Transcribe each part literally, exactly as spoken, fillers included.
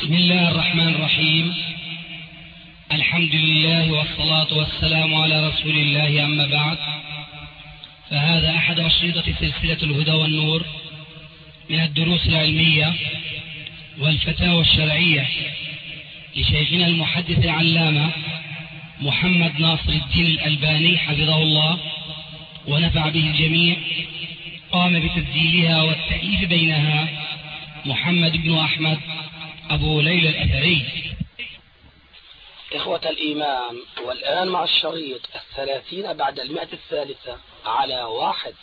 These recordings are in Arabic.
بسم الله الرحمن الرحيم. الحمد لله والصلاة والسلام على رسول الله، أما بعد، فهذا أحد أشرطة سلسلة الهدى والنور من الدروس العلمية والفتاوى الشرعية لشيخنا المحدث العلامة محمد ناصر الدين الألباني حفظه الله ونفع به الجميع. قام بتسجيلها والتأليف بينها محمد بن أحمد أبو ليلى الأثري. إخوة الإيمان، والآن مع الشريط الثلاثين بعد المئة الثالثة على واحد.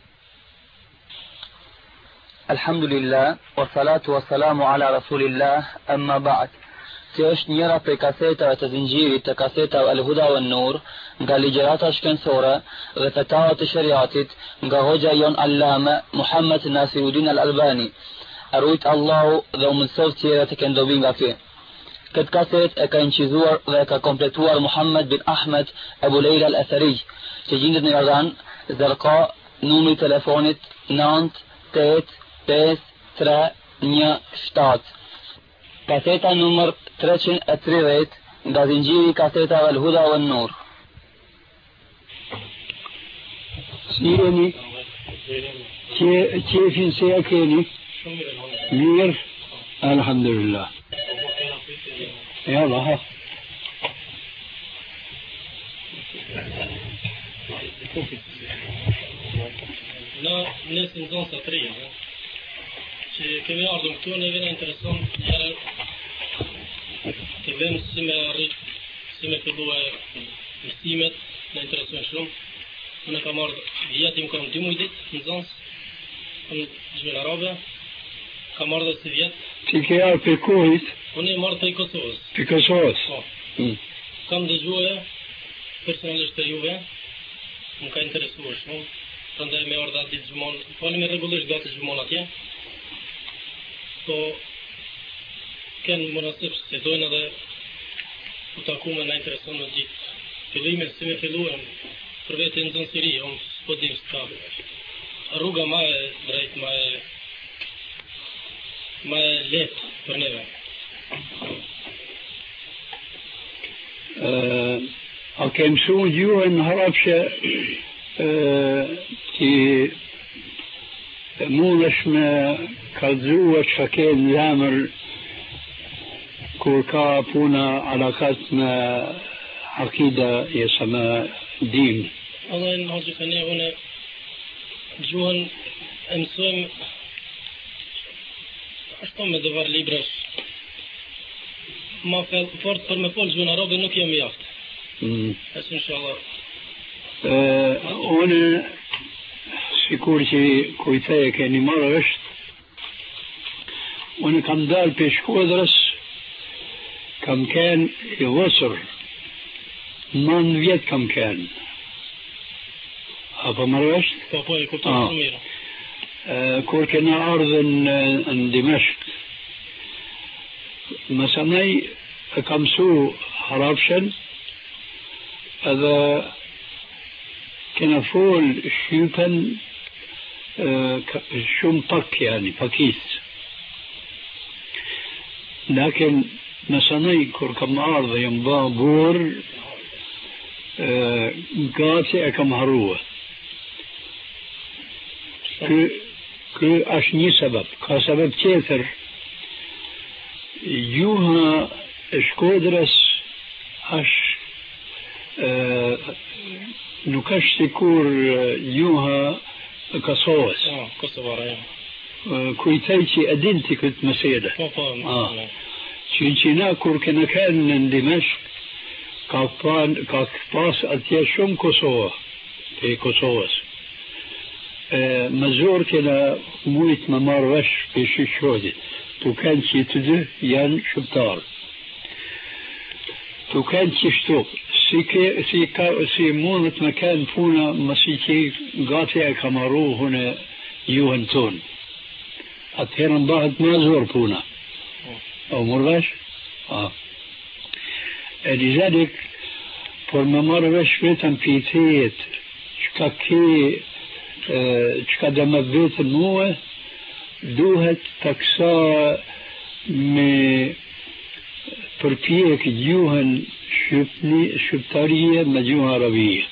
الحمد لله والصلاة والسلام على رسول الله، أما بعد. Kjo është njëra prej kasetave të zinxhirit të kasetave Al-Huda wan Nur nga ligjërata shkencore dhe fetavat e shariatit nga hoxha jon Allame Muhammad Nasiruddin Al-Albani. Arrujt Allahu dhe u mësoft tjera të kënë dobi nga kjo. Këtë kaset e ka incizuar dhe e ka kompletuar Muhammad bin Ahmed Abu Lejla Al-Athari, që gjindet në Jordan, Zërka, numri telefonit nënt tetë pesë tre një shtatë. Kaseta numër treqind e tridhjetë nga zinxhiri i kasetave Al-Huda wan Nur. Si jeni? Qefin se ja keni? Mirë? Alhamdulillah. Jalla, ha. Na nesin zonë së të rria, që kemi ardhur këtu, neve në intereson njëre të vëmë si me rritë, si me fillu e mësimet, në intereson shumë. Unë kam ardhur vjetim, kam dy mujdit në zonës, kam gjmën arabe, kam ardhur si vjetë. Ti ke ardhur për kohit? Unë e marrë për Kosovës. Për Kosovës? Po. Mm. Kam dëgjue, personalisht të juve, më ka interesuar shumë, prandaj me ardha ditë gjumon, falim e regullisht gati gjumon atje, po kënë më nësip që dojnë edhe u takume në intereson në gjithë. Fillime si me filluem për vete në zonë Siri, unë s'po dim s'ka rruga ma e drejt, ma e ma e letë për neve. Uh, a ke mësu gjuhën harapshe që mund është me kalzua që ke në zemër kur ka puna alakat me akida jesa me dim? Allah në hoqë ka ne, une gjuhën e mësojmë ashtu me dëvar librash. Ma fort për me folë gjuhën arabe nuk jam jaftë. Mm. Esë inshallah. Uh, unë, si kur që kujte e keni marrë është, unë kam dalë për Shkodrës, kam kënë i vësër, nënë vjetë kam kënë. Apo marrë është? Po, po, e kuptojnë shumë mirë. Uh, kur kena ardhën në, në Dimeshk, mësanaj e kam su harapshen, edhe kena fol shqypen shumë pak, yani, pakis. Lakin mësanaj kur kam ardhë jam ba bur, gati e kam harua. Kë, kë është një sebeb, ka sebeb tjetër. Gjuha e Shkodrës është nuk është sikur gjuha e Kosovës. Ah, Kosovara, ja. Kujtaj që e din të këtë mësede. Po, po, ah. Që që na kur kena kënë në Dimeshk, ka, pan, ka pas atje shumë Kosova, të Kosovës. Më zorë kena mujtë më marrë vesh për shqyqodit. Tu kanë që të dy janë shqiptarë. Tu kanë që shtu, si, ke, si, ka, si mundët me kanë puna, mësi që gati e ka marru hune juhën tonë. Atëherë në bëhet me zorë puna. O mërë vesh? A. E lizadik, por me marrë vesh vetëm pitejet, që ka ke, që ka dhe me vetën muë, duhet të kësa me përpjek gjuhën shqipni, shqiptarie me gjuhën arabie.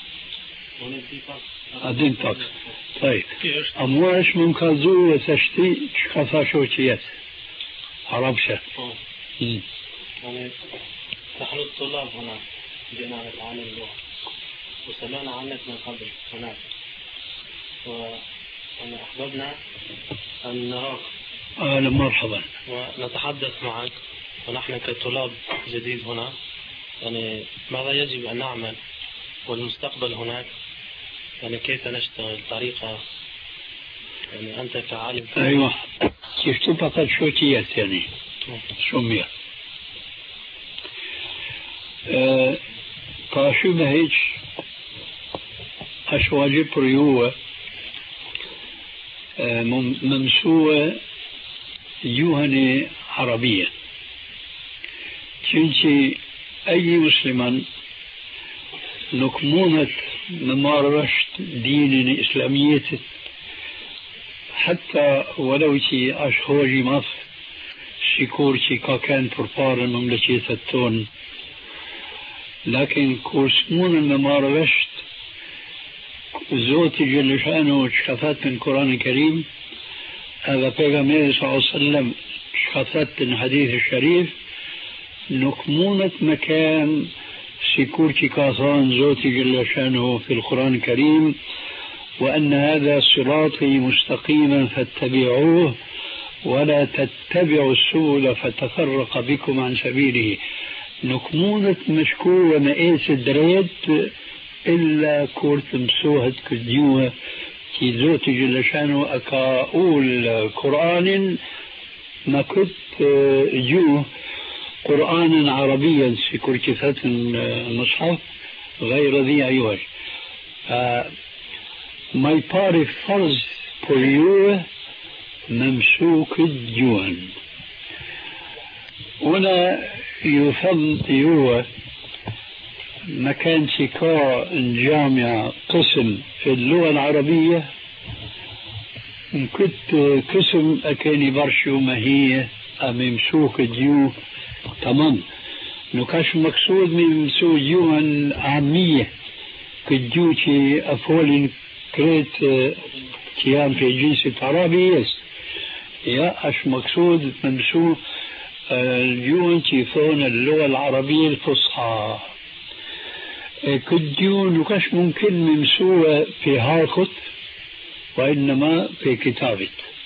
A din pak. طيب أما إيش من كازو وتشتي شخصا شو تيات عربشة. يعني نحن الطلاب هنا جئنا نتعلم اللغة وسمعنا عنك من قبل هناك وأنا أحببنا أن نراك. أهلا مرحبا. ونتحدث معك ونحن كطلاب جديد هنا يعني ماذا يجب أن نعمل والمستقبل هناك يعني كيف نشتغل طريقة يعني أنت كعالم. أيوة كيف تبقى شو تيات يعني شو مية أه طاشو بهيج أشواجب ريوة أه ممسوة يوهنة عربية كنتي أي مسلمان نكمونة ممارسة دين إسلامية حتى ولو تي أشهوجي مصر شكور تي كان فرفار المملكة التون لكن كورسمون الممارسة زوتي جل شأنه شخصات من القرآن الكريم هذا بيغمبر صلى الله عليه وسلم شخصات من الحديث الشريف نكمونة مكان سيكورتي كاثان زوتي جل شأنه في القرآن الكريم وأن هذا صراطي مستقيما فاتبعوه ولا تتبعوا السبل فتفرق بكم عن سبيله. نكمونة مشكورة مقيس الدريد إلا كورت مسوهة كديوة كي زوتي جل شأنه أكاول قرآن ما كنت جوه قرآنا عربيا في كركفة المصحف غير ذي عوج. ما يباري فرض بوليوه ممسوك الجوان ولا يفضل يوه مكان شكاء الجامعة قسم في اللغة العربية كنت قسم أكاني برشو ما هي ممسوك الجوه تمام نكاش مقصود من سوجوها عامية كجوتي أفول كريت كيان في جنس العربي يا أش مقصود من سو الجوان تيفون اللغة العربية الفصحى كجون نكاش ممكن من سوى في هارخط وإنما في كتابة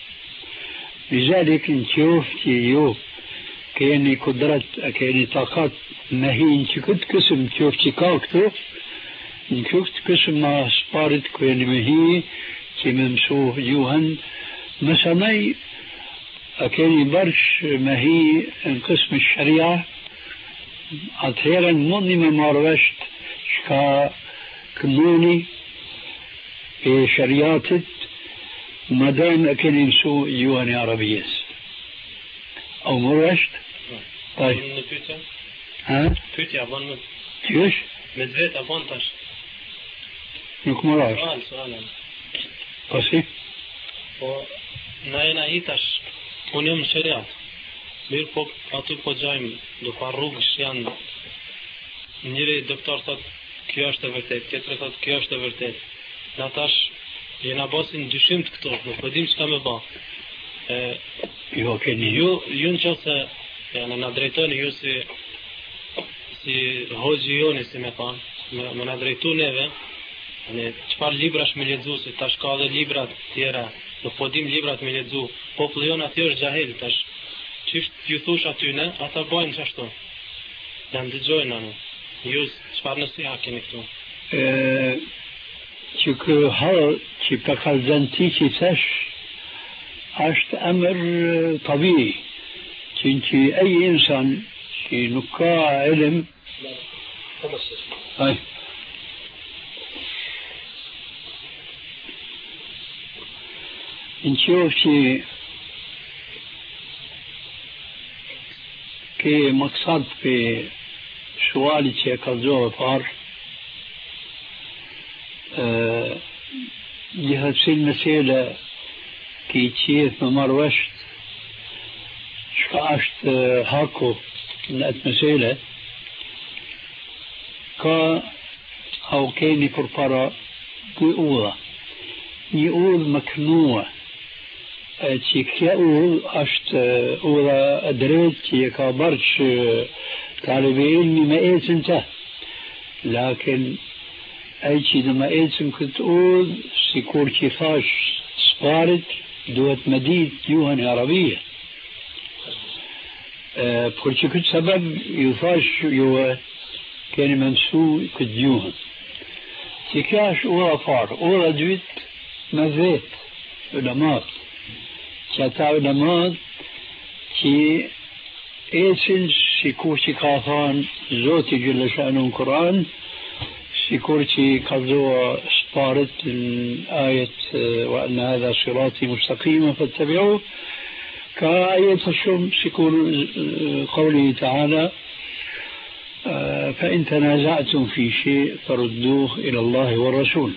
لذلك نشوف تيوف كأني قدرت كأني طاقات ما هي انت كنت قسم تشوف تكاكتو نشوفت قسم ما سبارت كأني ما هي كي ممسوح جوهن مثلا كأني برش ما هي قسم الشريعة أطيرا مني ممارست شكا كموني في شريعتت مدام أكني مسوح جوهن عربية أو مرشت. طيب ها تويتي أبان كيش مدفيت أبان تاش نك مراش سؤال سؤال قصي و ناينا إيتاش ونيم شريعة بير فوق أطيب وجايم دو فاروق شيان نيري دكتور صد كياش تبرتت كتر صد كياش تبرتت ناتاش ينا باسين دشمت كتور نفديم شكامي با يو كني يو يون شخص يعني ندريتوني يو سي سي هوجيوني سي مثلا من ندريتوني يعني çfarë librash me lexu se tash ka edhe libra të tjera në podim librat me lexu populli jon aty është xahil tash çish ju thosh aty ne ata bajnë çashtu janë dëgjojnë anë ju çfarë nësi ha keni këtu që kë hall që pa kallzanti që thash është emër tabii që ai insan që nuk ka ilm ai نشوف شيء كي مقصد في سؤالي شيء كالزوء فار أه جهة سي المسألة كي تشيث ممروشت شكاشت هاكو në atë mesele, ka au keni për para dy udha. Një udhë më kënua, që kjo udhë është udha e drejt që e ka bërqë talibi ilmi me ecën të. Lakin e që në me ecën këtë udhë, si kur që thash sparit, duhet me ditë gjuhën e arabije. Për që këtë sebeb ju thash ju keni me mësu këtë gjuhën. Që kjo është udha farë, udha dytë me vetë, ulemat. Që ata ulemat që ecin si kur që ka thanë Zoti Gjellëshanu në Kur'an, si kur që ka vdoa sparit në ajet wa anna hadha sirati mustaqima fattabi'uhu, ka ajet shumë si kur qawli ta'ala فإن تنازعتم في شيء فردوه إلى الله والرسول.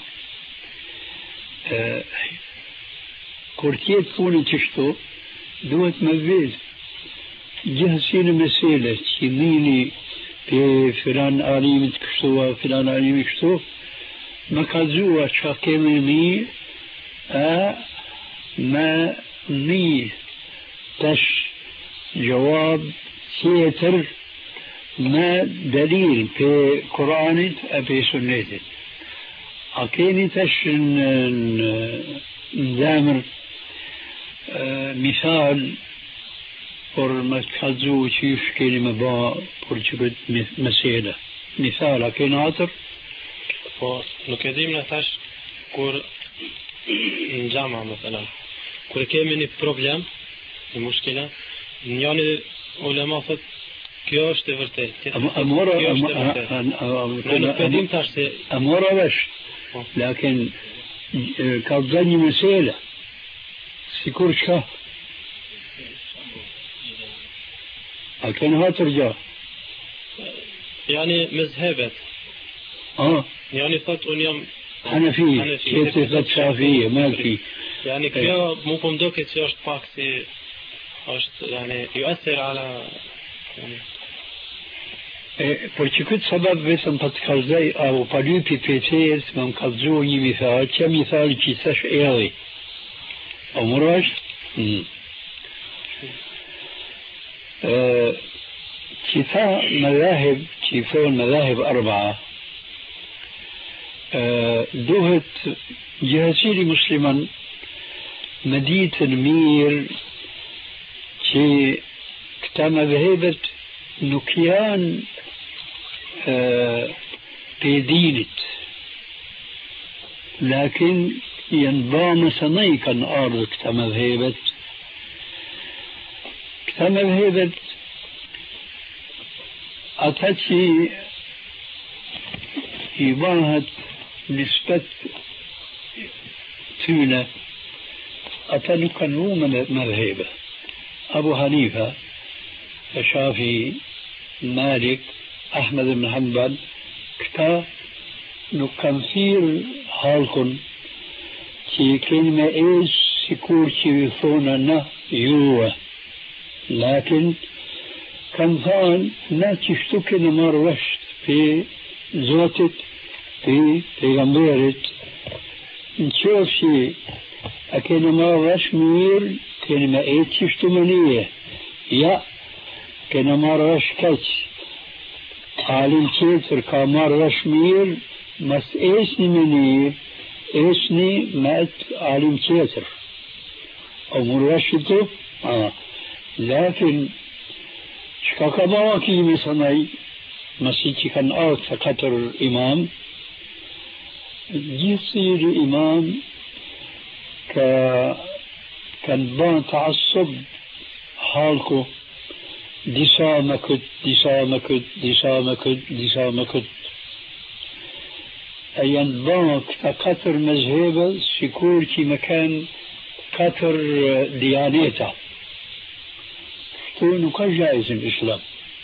Kur tjetë punë që shto, duhet me vedë gjëhësinë mesele që nini për filan alimit kështu, filan alimit kështu, me ka zua që kemi një, a me një tash gjawab tjetër me dalil për Kur'anit e për sunnetit. A keni tash në zemër مثال por me kalzu që ju shkeni me ba por që këtë mesele. Misal, a kena atër? Po, nuk e dim në thash kur në gjama, më thëna, kur kemi një problem, një mushkila, njani ulema thët, kjo është e vërtet. Kjo është e vërtet. Në nuk e dim thash se... A mora vesh, lakin ka dhe një mesele. Sikur çka? A kanë hatër gja? Yani mezhebet. اه Yani thot unë jam Hanefi, tjetëri thot Shafije, Maliki. Yani kjo mu po mdoket që është pak si është yani yu'athir ala yani por që këtë sabab vetëm pa të kalzaj apo pa lypi pejtjes më më kalzu një mithal, që mithal që thash edhi. أمور أه كفاء مذاهب كفاء المذاهب أربعة أه دوهت جهسيري مسلما مدية المير كي كتا مذهبة نكيان أه بيدينت لكن ينبام سنيكا أرض كتا مذهبت كتا مذهبت أتاتي يباهت نسبة تونة أتانو كانوا مذهبة أبو حنيفة الشافعي مالك أحمد بن حنبل كتا نكنثير حالكم كي كلمة إيش سيكور كي يثوننا يوه لكن كان ثان لا تشتكي نمار وشت في زوتت في پیغمبرت نشوف شيء أكين ما وش مير كلمة إيش تشتمنيه يا كنا ما وش كتش عالم كيتر كامار وش مير مس إيش نمنيه إيشني مات عالم كيتر أو مروشته آه لكن شكاكا مواكي مثلا مسيحي كان آت فكتر الإمام يصير إمام ك كان بان تعصب حالكو ديسا مكت ديسا مكت ديسا مكت ديسا مكت أيان بان كتر مذهبه سيكور كي مكان كتر ديانيته تقول نكا جائز الإسلام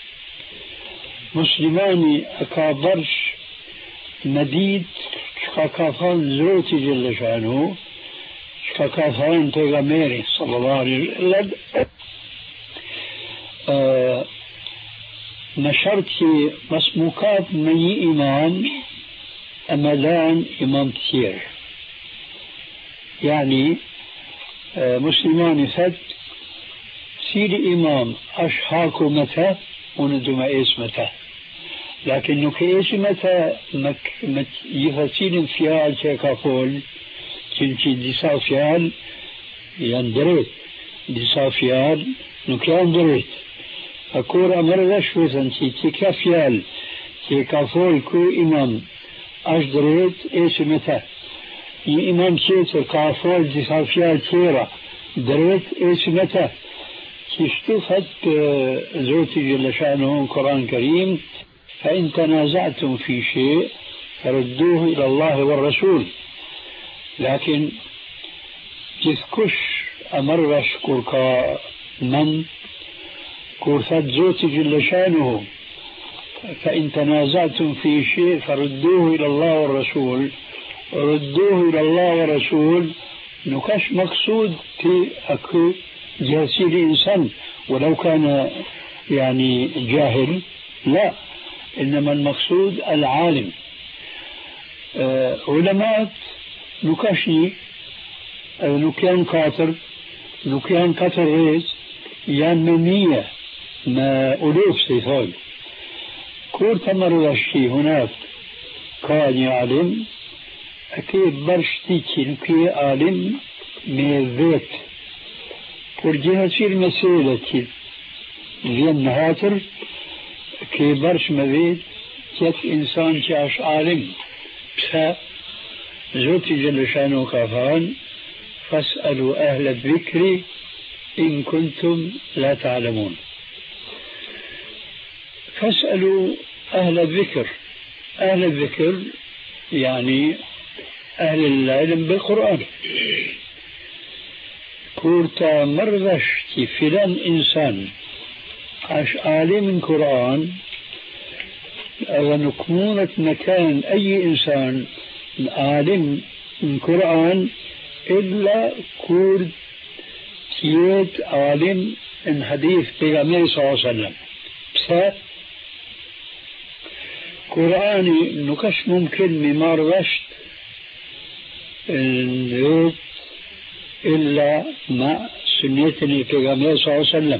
مسلماني أكابرش مديد شكاكافان زوتي جل شانه شكاكافان تيغاميري صلى الله عليه وسلم ما شرطي مسموكات من إمام أمدان إمام كثير يعني مسلمان فت سير إمام أشحاكو متى وندم إيس متى لكن نكيس متى مك مت يفسين فيال شكافول كنتي ديسا فيال يندريت ديسا فيال نكيان دريت أكور أمر رشوة تي تيكا فيال شكافول كو إمام أشدريت إيس متى ي إمام شيتر كافول ديسا فيال تيرا دريت إيس متى اشتفت زوجي جل شأنه القرآن الكريم فإن تنازعتم في شيء فردوه إلى الله والرسول لكن جثكش أمرش كوركا من كورفت زوجي جل شأنه فإن تنازعتم في شيء فردوه إلى الله والرسول ردوه إلى الله والرسول نكش مقصود في أكو جالسي الإنسان ولو كان يعني جاهل لا إنما المقصود العالم أه علماء نكشني أو نكيان كاتر نكيان كاتر ريس يعني مية ما ألوف سيثول كور تمر الشيء هناك كان يعلم أكيد برشتي نكي عالم من الذات ورجعت في المسألة لأن هاتر كي برش مبيت جت إنسان جاش عالم بسا زوتي جل شانه كافان فاسألوا أهل الذكر إن كنتم لا تعلمون فاسألوا أهل الذكر أهل الذكر يعني أهل العلم بالقرآن كورتا مرغشتي فلان إنسان عش عالم القرآن أو نكمونة مكان أي إنسان عالم القرآن إلا كورد تيت عالم إن حديث بيغمير صلى الله عليه وسلم بس قرآني نكش ممكن ممار غشت الذات إلا مع سنتني بيغمير صلى الله عليه وسلم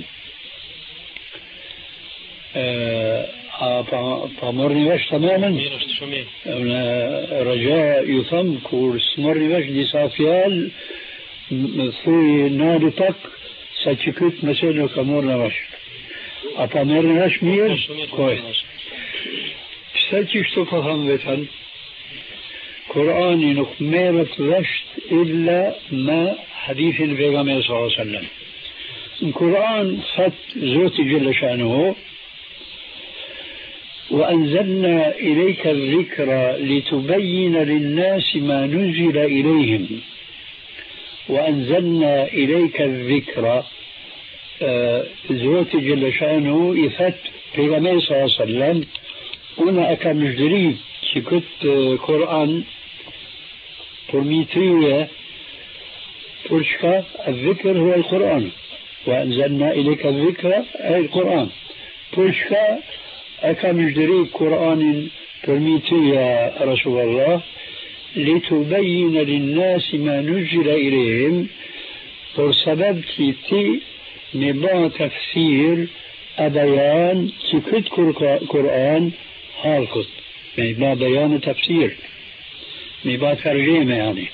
فمرني باش تماما رجاء يفهم كورس مرني باش دي صافيال في نادتك ساتشكت مثلا كمرنا باش أفمرني باش مير كويس ساتشك تفهم بيتان قرآني نقميرة رشت إلا ما حديث النبي صلى الله عليه وسلم القرآن فت زوتي جل شأنه وأنزلنا إليك الذكر لتبين للناس ما نزل إليهم وأنزلنا إليك الذكر زوتي جل شأنه يفت في النبي صلى الله عليه وسلم هنا أكام جدريب شكت قرآن برميترية فرشكا الذكر هو القرآن وأنزلنا إليك الذكر أي القرآن فرشكا أكام جدريب قرآن برميترية رسول الله لتبين للناس ما نزل إليهم فسبب تي نبا تفسير أبيان شكت قرآن حالكت نبا بيان تفسير نبا ترجمة يعني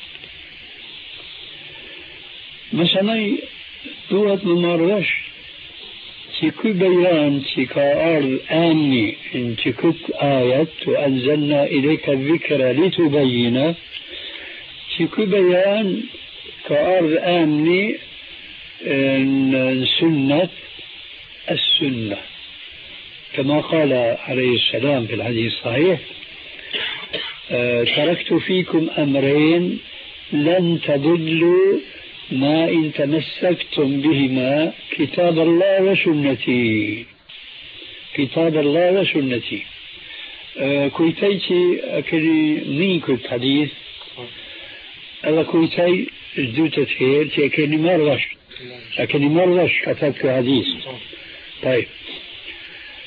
مثلا دوات ممارش تكو بيان تكا أرض آمني إن تكت آية وأنزلنا إليك الذكر لتبين تكو بيان كأرض آمني إن سنة السنة كما قال عليه السلام في الحديث الصحيح أه تركت فيكم أمرين لن تضلوا ما إن تمسكتم بهما كتاب الله وسنتي كتاب الله وسنتي أه كويتيتي أكلي مين كنت حديث ألا كويتي جدوتة خير تأكلي مرغش أكلي مرغش كتبت حديث طيب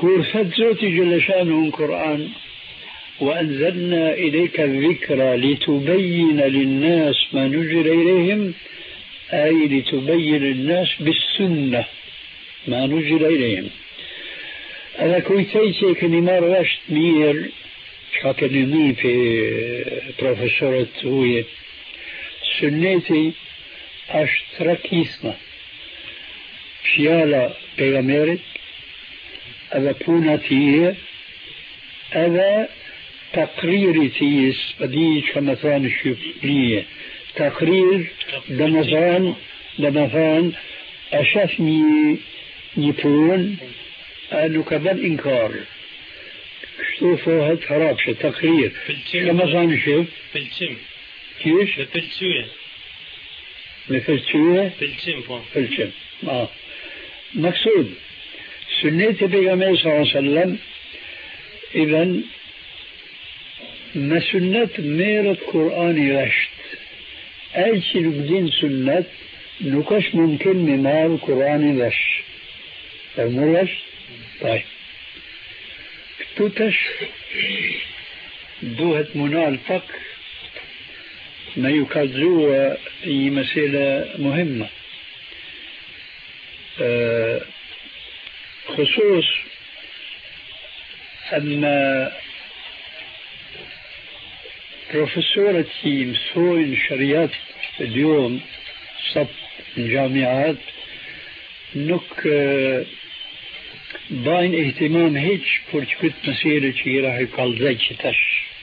كور فدزوتي جل شانه القرآن وأنزلنا إليك الذكر لتبين للناس ما نزل إليهم، أي لتبين للناس بالسنة ما نزل إليهم. أنا كويتيتي كني مرشت مير شاكني في بروفيسورة هوية سنتي أشتركيسنا شيالا بيغاميرت أذا بوناتيه أذا تقريري تيس بديش كمثان الشبلية تقرير دمثان دمثان أشافني يبون أنه كذل إنكار شوفوا هاد خرابشة تقرير كمثان شوف فلتم كيش بفلتوية بفلتوية فلتم فلتم آه مقصود سنة بيغمبر صلى الله عليه وسلم إذن ما سنة ميرة قرآن رشت أي شيء بدين سنة نكش ممكن مما القرآن رش المرش طيب توتش دوهة منال فك ما يكذوه هي مسألة مهمة أه خصوص أن بروفيسورة مسوين شريات اليوم صب الجامعات نك باين اهتمام هيج فرشكت مسيرة شي راح يقال زي تش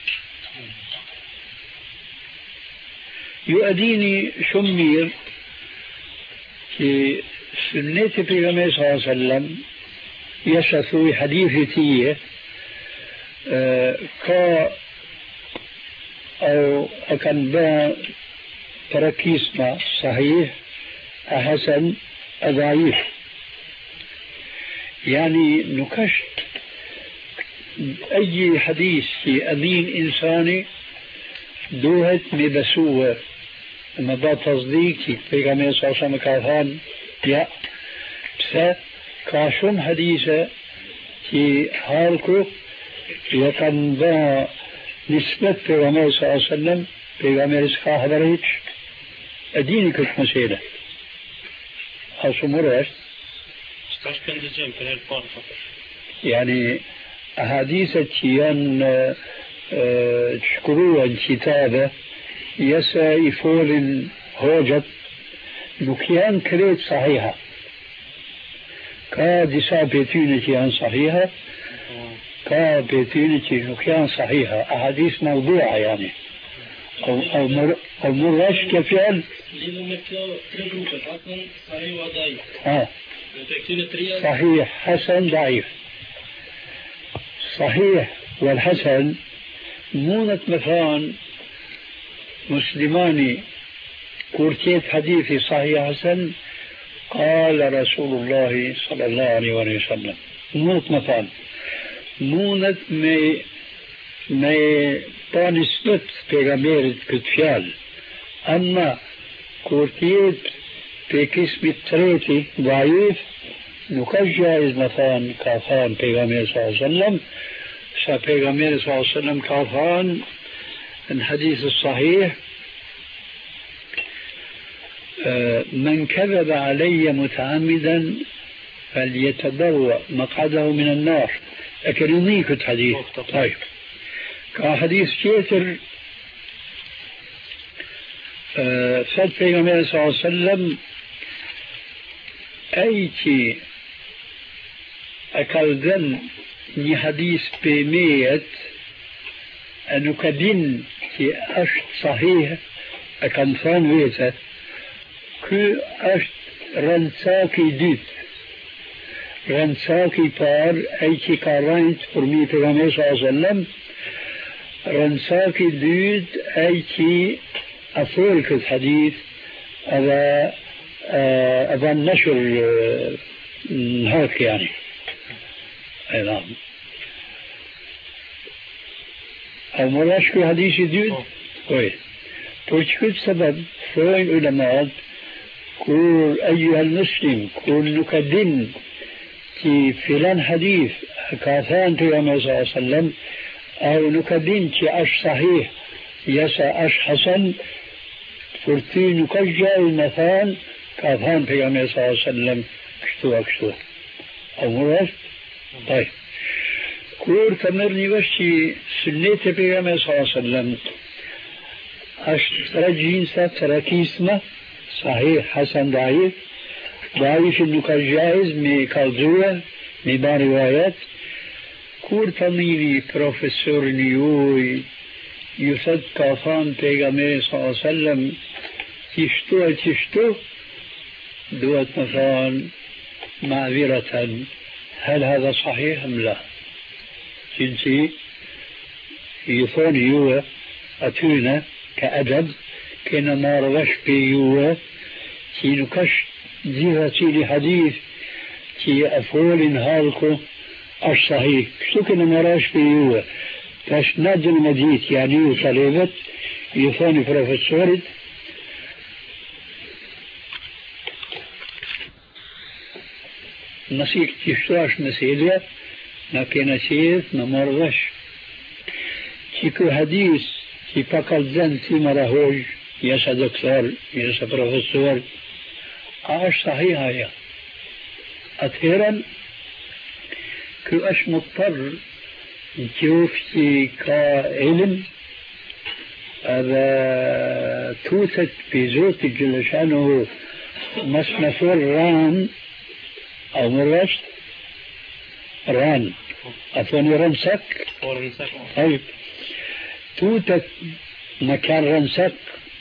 يؤديني شمير في سنة النبي صلى الله عليه وسلم يشثوي حديثتي أه كا أو أكن با تركيزنا صحيح أحسن أضعيف يعني نكشت أي حديث في أدين إنساني دوهت مبسوة ما با تصديقي بيغمبر صلى الله عليه وسلم كافان يا بس كاشون حديثة في حالكو يكن با نسبة بيغمبر صلى الله عليه وسلم بيغمبر سكا حضرهيش أديني كنت مسيلة أصو مرش يعني أحاديثة تيان تشكروا الكتابة يسا يفول هوجت نكيان كريت صحيحة كا ديسا بيتينة كيان صحيحة كا بيتينة نكيان صحيحة أحاديث موضوعة يعني أو أو مر أو مرش كيف يعني؟ آه صحيح حسن ضعيف صحيح والحسن مونة مثلا مسلماني كورتيت حديثي صحيح حسن قال رسول الله صلى الله عليه وسلم مونة مثلا مونة مي مي بانسبت بيغامير كتفيال أما كورتيت بكسب التريتي ضعيف نكش جائز مثلا كافان بيغامير صلى الله عليه وسلم سبيغامير صلى الله عليه وسلم كافان الحديث الصحيح من كذب علي متعمدا فليتبوأ مقعده من النار أكرميك الحديث طيب كحديث كيتر فد بيغامير صلى الله عليه وسلم أيتي أكالدن ني حديث بميت أنه كدين في أشت صحيح أكالفان ويتا كو أشت رنساكي ديت رنساكي بار أيتي كارانت فرمي بيغامير صلى الله عليه وسلم رنساكي ديت أيتي أفولك الحديث هذا أبا نشر هاك يعني أي نعم أو مراشكو حديث ديد كويس توشكت سبب فوين علماء كل أيها المسلم كل نكدن في فلان حديث كاثان تيامي صلى الله عليه وسلم أو نكدين تي أش صحيح يسا أش حسن فرتي نكجا المثان كاثان تيامي صلى الله عليه وسلم كشتو أكشتو أو مرست طيب كور تمرني بشي سنة تيامي صلى الله عليه وسلم أش ترجين سا تركيسمة صحيح حسن ضعيف ضعيف انه كان جائز مي كالزوة مي بان روايات كور تميني بروفيسور نيوي يثد كافان تيغامي صلى الله عليه وسلم تشتو تشتو دوت مثلا معذرة هل هذا صحيح ام لا جنسي يثون يوه اتونا كأدب كنا ما روش بيوه تينو كشت زيها تيلي حديث تي أفول هالكو أش صحيح شو كنا مراش بيوه تاش نادل مديت يعني وصليبت يثاني بروفيسور نسيك تشتاش مسيلة لكن سيد نمرش تيكو حديث تي فقط زن تي مراهوج يسا دكتور يسا بروفيسور عاش صحيحة يا أخيرا كو أش مضطر نشوف شي كعلم هذا توثق بزوت جل شأنه مصنفور ران أو مرشت ران أثني رنسك طيب توثق مكان رنسك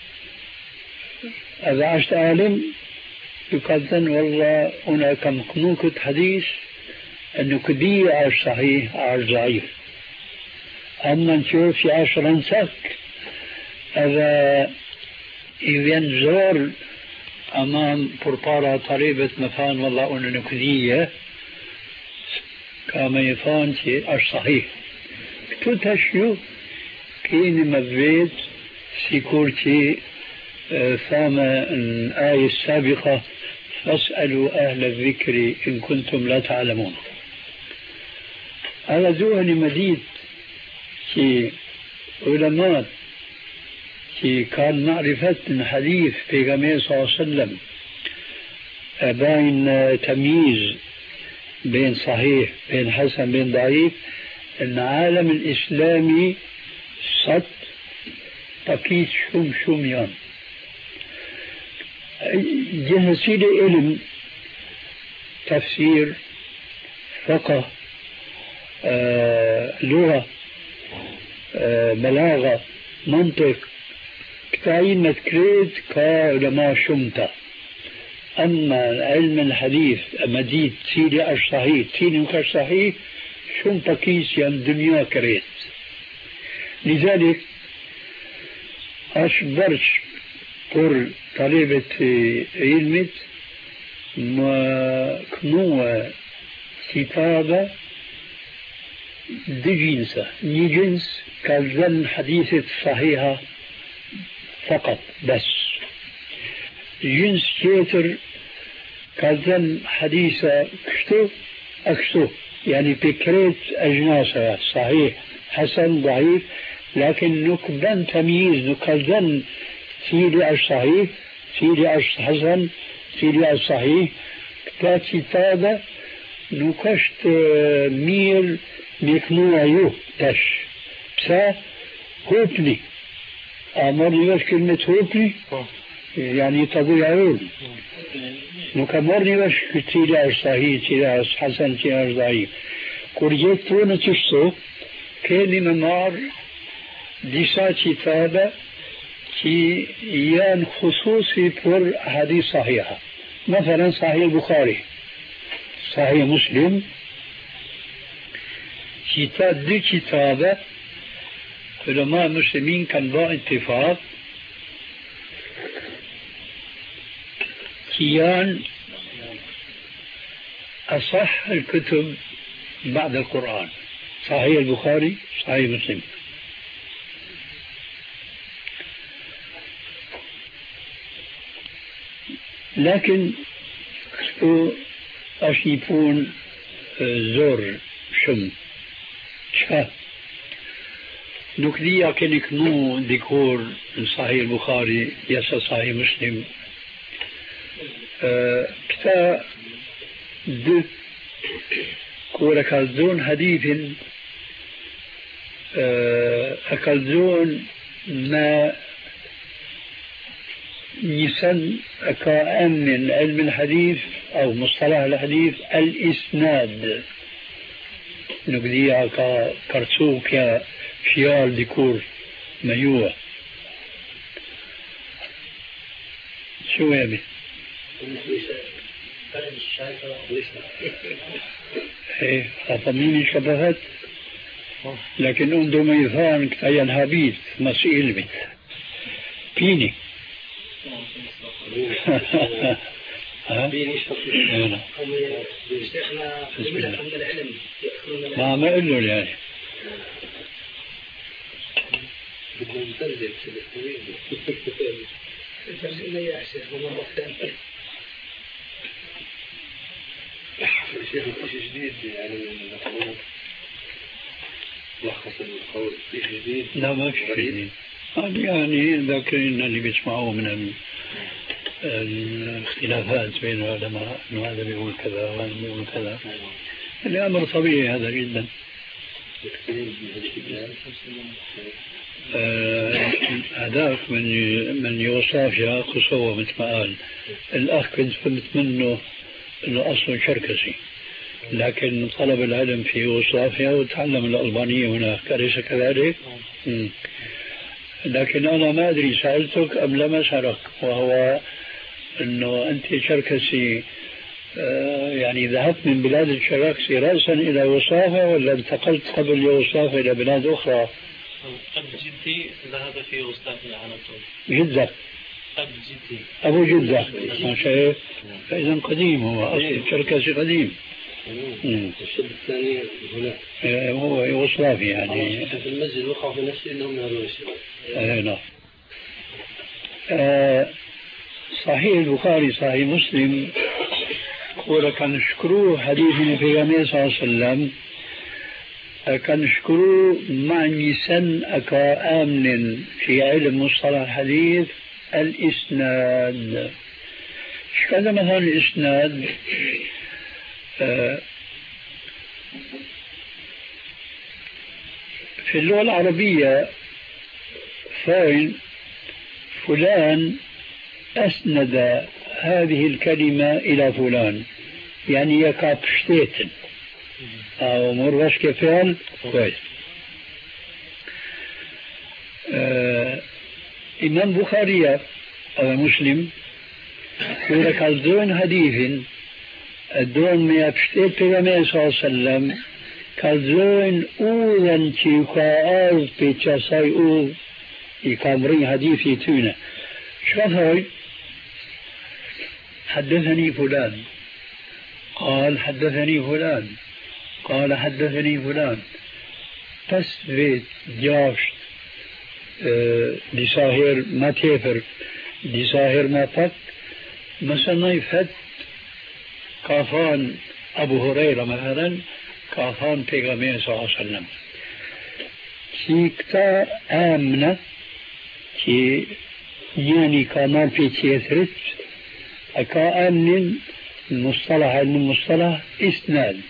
هذا عشت عالم يقدن والله هناك مقنوكة حديث أنه كدية عاش صحيح عاش ضعيف أما نشوف عاش رنسك هذا ينزور أمام بربارة طريبة مفان والله أنه كدية كما يفان عاش صحيح تتشيو كيني مبيت سيكورتي ثام الآية السابقة فاسألوا أهل الذكر إن كنتم لا تعلمون هذا ذهني مديد في علماء في كان معرفة الحديث في جميع صلى الله عليه وسلم بين تمييز بين صحيح بين حسن بين ضعيف العالم الإسلامي صد تقيت شم شميان جهسي علم تفسير فقه آه، لغة آه، بلاغة منطق كتاين كريت كعلماء شمتا أما علم الحديث مديد سيدي أش صحيح تيني أش صحيح شمتا كيس يم دنيا كريت لذلك أش برش pour طالبة علمت ما كنوا كتابة دي جنسة ني جنس كالذن حديثة صحيحة فقط بس جنس كيتر كالذن حديثة كشتو أكشتو يعني بكريت أجناسها صحيح حسن ضعيف لكن نكبن تمييز نكالذن سيدي الصحيح سيدي الحسن سيدي الصحيح كتاب كتابة نكشت ميل ميكنوع يو تش بسا هوبني أمرني بس كلمة هوبني يعني تضيعون نكمرني بس سيدي الصحيح سيدي الحسن سيدي الضعيف كورجيت تونا تشتو كان منار ديسا كتابة كي يان خصوصي بور حديث صحيحة مثلا صحيح البخاري صحيح مسلم كتاب دي كتابة علماء المسلمين كان با اتفاق كيان أصح الكتب بعد القرآن صحيح البخاري صحيح مسلم لكن أشيبون زور شم شا نكليا كنك نو ديكور صحيح البخاري يسا صحيح مسلم أه كتا دو كورا كالزون حديث أه أكالزون ما نسن كأن من علم الحديث أو مصطلح الحديث الإسناد نقديها كرسوك يا فيال ديكور ميوه شو يا بي ايه أطميني شبهت لكن عنده ميثان كتاين هابيت مسئل بي بيني ما ما قل له يعني بدنا نترجم ترجمنا يا شيخ مرة ثانية شيخ شيء جديد يعني لخص القول شيء جديد لا ما في شيء جديد يعني ذاكرين اللي بيسمعوه من الاختلافات بين العلماء انه هذا بيقول كذا وهذا بيقول كذا الامر طبيعي هذا جدا هذاك من من يوغوسلافيا كوسوفو مثل ما قال الاخ كنت فهمت منه انه اصله شركسي لكن طلب العلم في يوغوسلافيا وتعلم الالبانيه هناك اليس كذلك؟ لكن انا ما ادري سالتك ام لم اسالك وهو انه انت شركسي يعني ذهبت من بلاد الشركسي راسا الى يوغوسلافيا ولا انتقلت قبل يوغوسلافيا الى بلاد اخرى؟ أب جدي ذهب في يوغوسلافيا على طول. جدة. أب جدي. أبو جدة. ما شايف؟ فإذا قديم هو أصل الشركسي قديم. الشاب الثاني هنا. هو يوغوسلافي يعني. في المسجد وقعوا في نفسي إنهم نهروا اي نعم. آه صحيح البخاري صحيح مسلم قول كان نشكروه حديث النبي صلى الله عليه وسلم كان نشكروه مع نسن أكا آمن في علم مصطلح الحديث الإسناد. شكذا مثلا الإسناد آه في اللغة العربية فاين فلان أسند هذه الكلمة إلى فلان يعني يكاب شتيتن أو مرغش كفعل كويس. آه إمام بخاري أو مسلم يقولك الدون حديث الدون ما يبشتيت بغمية صلى الله عليه وسلم كالدون أولا تيقاعد بيتشاسي أول يكامرين حديثي تونه شو حدثني فلان قال حدثني فلان قال حدثني فلان بس بيت جاشت أه لساهر ما تيفر لساهر ما فت مثلا يفت كافان أبو هريرة مثلا كافان بيغمين صلى الله عليه وسلم كيكتا آمنة كي يعني كمان في تيثرت أكا آمن المصطلح علم المصطلح إسناد.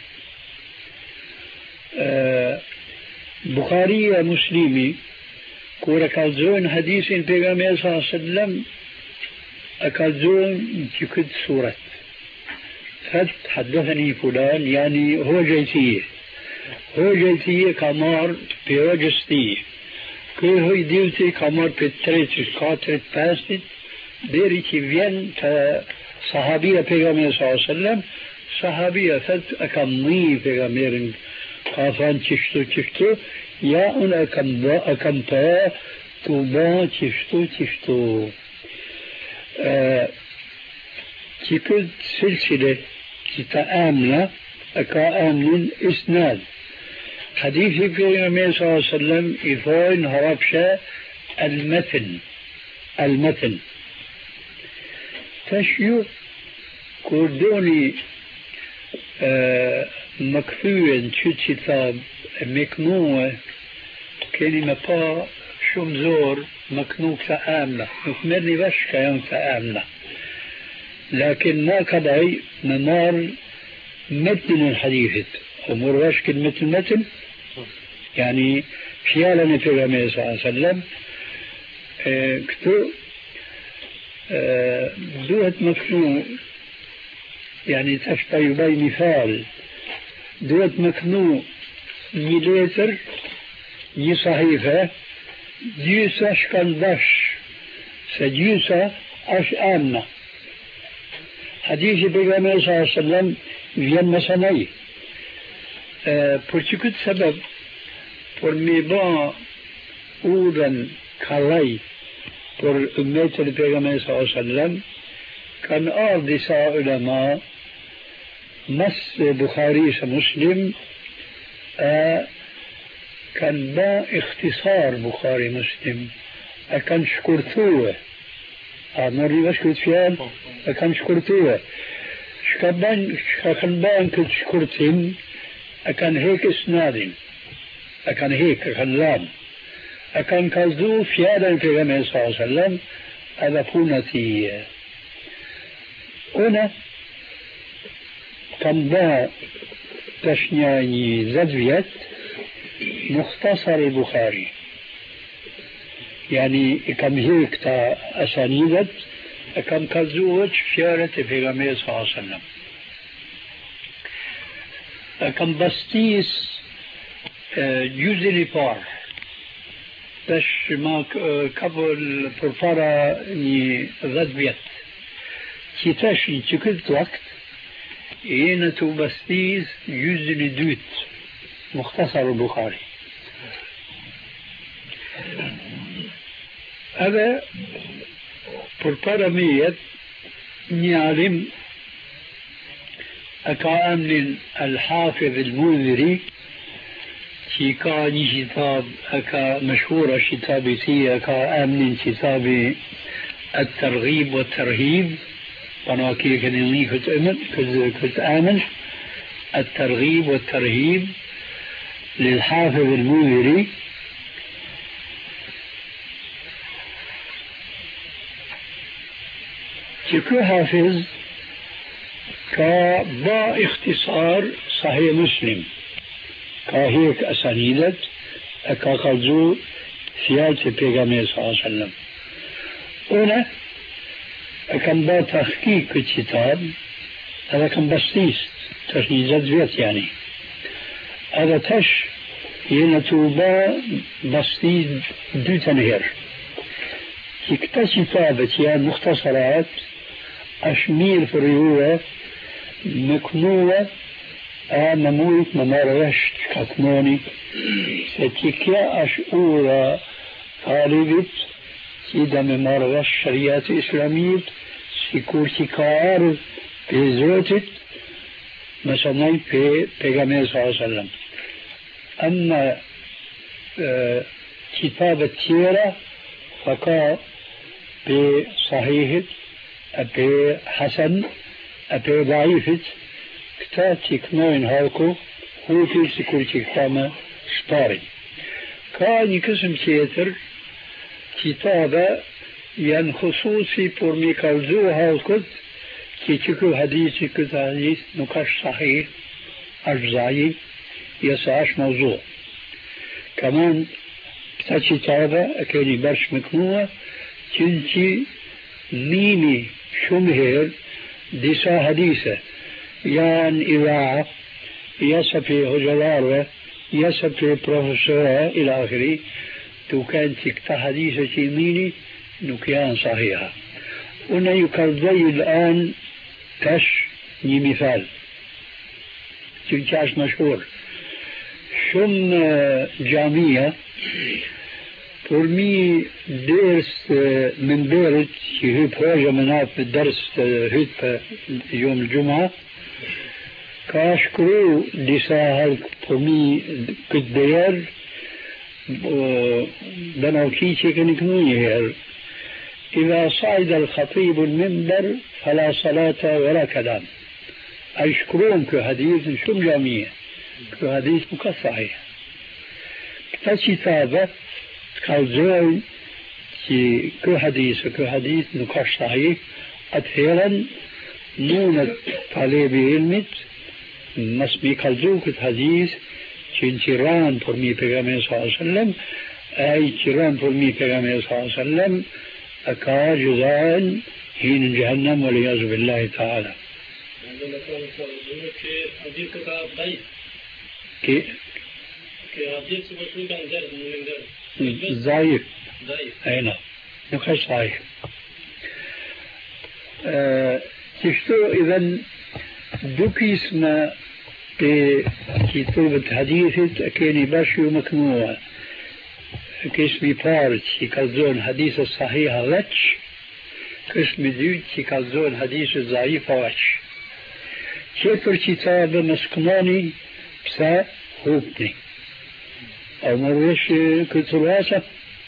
أه بخاري مسلمي كورا كالزون حديث البيغمبر صلى الله عليه وسلم أكالزون تكد سورة فت حدثني فلان يعني هو جيتيه هو جيتيه كمار بيوجستيه كي هو يديوتي كمار بتريتش كاترت باستت ديري كي فين صحابية بيغمبر صلى الله عليه وسلم صحابية فت أكمني بيغمبر كافان تشتو تشتو يا أنا أكم با أكم با توبا تشتو تشتو تكد سلسلة تتآمنة أكا آمن إسناد حديث النبي صلى الله عليه وسلم إفاين هربشة المتن المتن تشيو كردوني آه مكثوين شو كتاب مكنوة كلمة با شو مزور مكنوك تآمنة نكمرني بش كيان تآمنة لكن ما كدعي نمار متن الحديث أمور باش كلمة المتن يعني فيالا في الرمي صلى الله عليه وسلم اه كتو اه دوهة مكنو يعني تشتري بي مثال دوهة مكنو ميليتر دي صحيفة ديوسا شكندش سديوسا أش آمنة حديث بيغامي صلى الله عليه وسلم vjen me sanaj. Për që këtë sebeb, për me ba udhën kalaj për ummetën e pejgamberit sallallahu alaihi wasallam, kanë ardhur disa ulema mas Bukhari se Muslim kanë ba ikhtisar Bukhari Muslim, e kanë shkurtue. A në rrivash këtë fjalë, e kanë shkurtue. Shka kanë banë këtë shkurtim, e kanë hek isnadin, e kanë hek, e kanë lanë, e kanë kalzu fjallën e pejgamberit sallallahu alaihi wasallam edhe puna tije. Una kam ba tash një dhjetë vjet mukhtasar i Bukhari. يعني كم هيك تا أسانيدت كم كذوج شارة في غمية صلى الله عليه وسلم كم بستيس جزء بار تش ما قبل فرفارة ذات بيت كي تشي تكلت وقت إينا تو بستيس جزء دوت مختصر البخاري هذا بربرمية نعلم أكامل الحافظ المنذري في كان كتاب أكا مشهورة كتابتي أكامل كتاب الترغيب والترهيب أنا كي كنني كنت أمن كنت آمن الترغيب والترهيب للحافظ المنذري كيكو حافظ كبا اختصار صحيح مسلم كهيك أسانيدت أكا قلزو سيادة بيغامي صلى الله عليه وسلم هنا أكم با تحقيق الكتاب هذا كم بستيس تشنيزات بيت يعني هذا تش ينتوبا بستيس دو تنهر كتا كتابة يعني مختصرات أشمير في الريوة مكنوة أنا مويت ممارشت كتنوني ستيكيا أشعورا طالبت سيدا ممارش شريعة إسلامية سيكورتي كار بيزوتت مثلا في بيغامير صلى الله عليه وسلم أما اه كتابة تيرا فقا بصحيح أبي حسن أبي ضعيفة كتاتي كنوين هالكو هو في سيكورتي كتامة شطاري كان يكسم تيتر كتابة ين خصوصي بورمي كالزو هالكت كي تكو حديثي كت حديث نكاش صحيح أجزائي يسعش موضوع كمان كتاتي كتابة أكيني برش مكنوة كنتي ميني شمهر ديسا حديثة يان إذاعة يسفي هجلارة يسفي بروفيسورة إلى آخره تو كانت تكتا حديثة ميني نكيان صحيحة هنا يكرضي الآن تش مثال تنكاش مشهور شم جامية فرمي درس من بيرت هي بروجة مناف الدرس هيت يوم الجمعة كاشكرو ديسا هالك فرمي كدير بناوكي تكن كنوية إذا صعد الخطيب المنبر فلا صلاة ولا كلام أشكرون كحديث شو جامية كحديث مكصحيح كتابة كالزوي كي كحديث كحديث نكاش صحيح أتهيرا نونة طالب علمت مسمي كالزو كحديث كي جيران فرمي پیغمبر صلى الله عليه وسلم أي جيران فرمي پیغمبر صلى الله عليه وسلم أكا جزاء حين جهنم والعياذ بالله تعالى. كي ضعيف أي نعم نقاش صحيح. تشتو إذن دوكي اسمه في كتب حديث أكيني باشيو مكنوع كاسمي بارت يكالزون حديث الصحيح غتش كاسمي ديوت يكالزون حديث الضعيف غتش كيفر كتاب مسكناني بسا هوبني أو مرويش كتراسة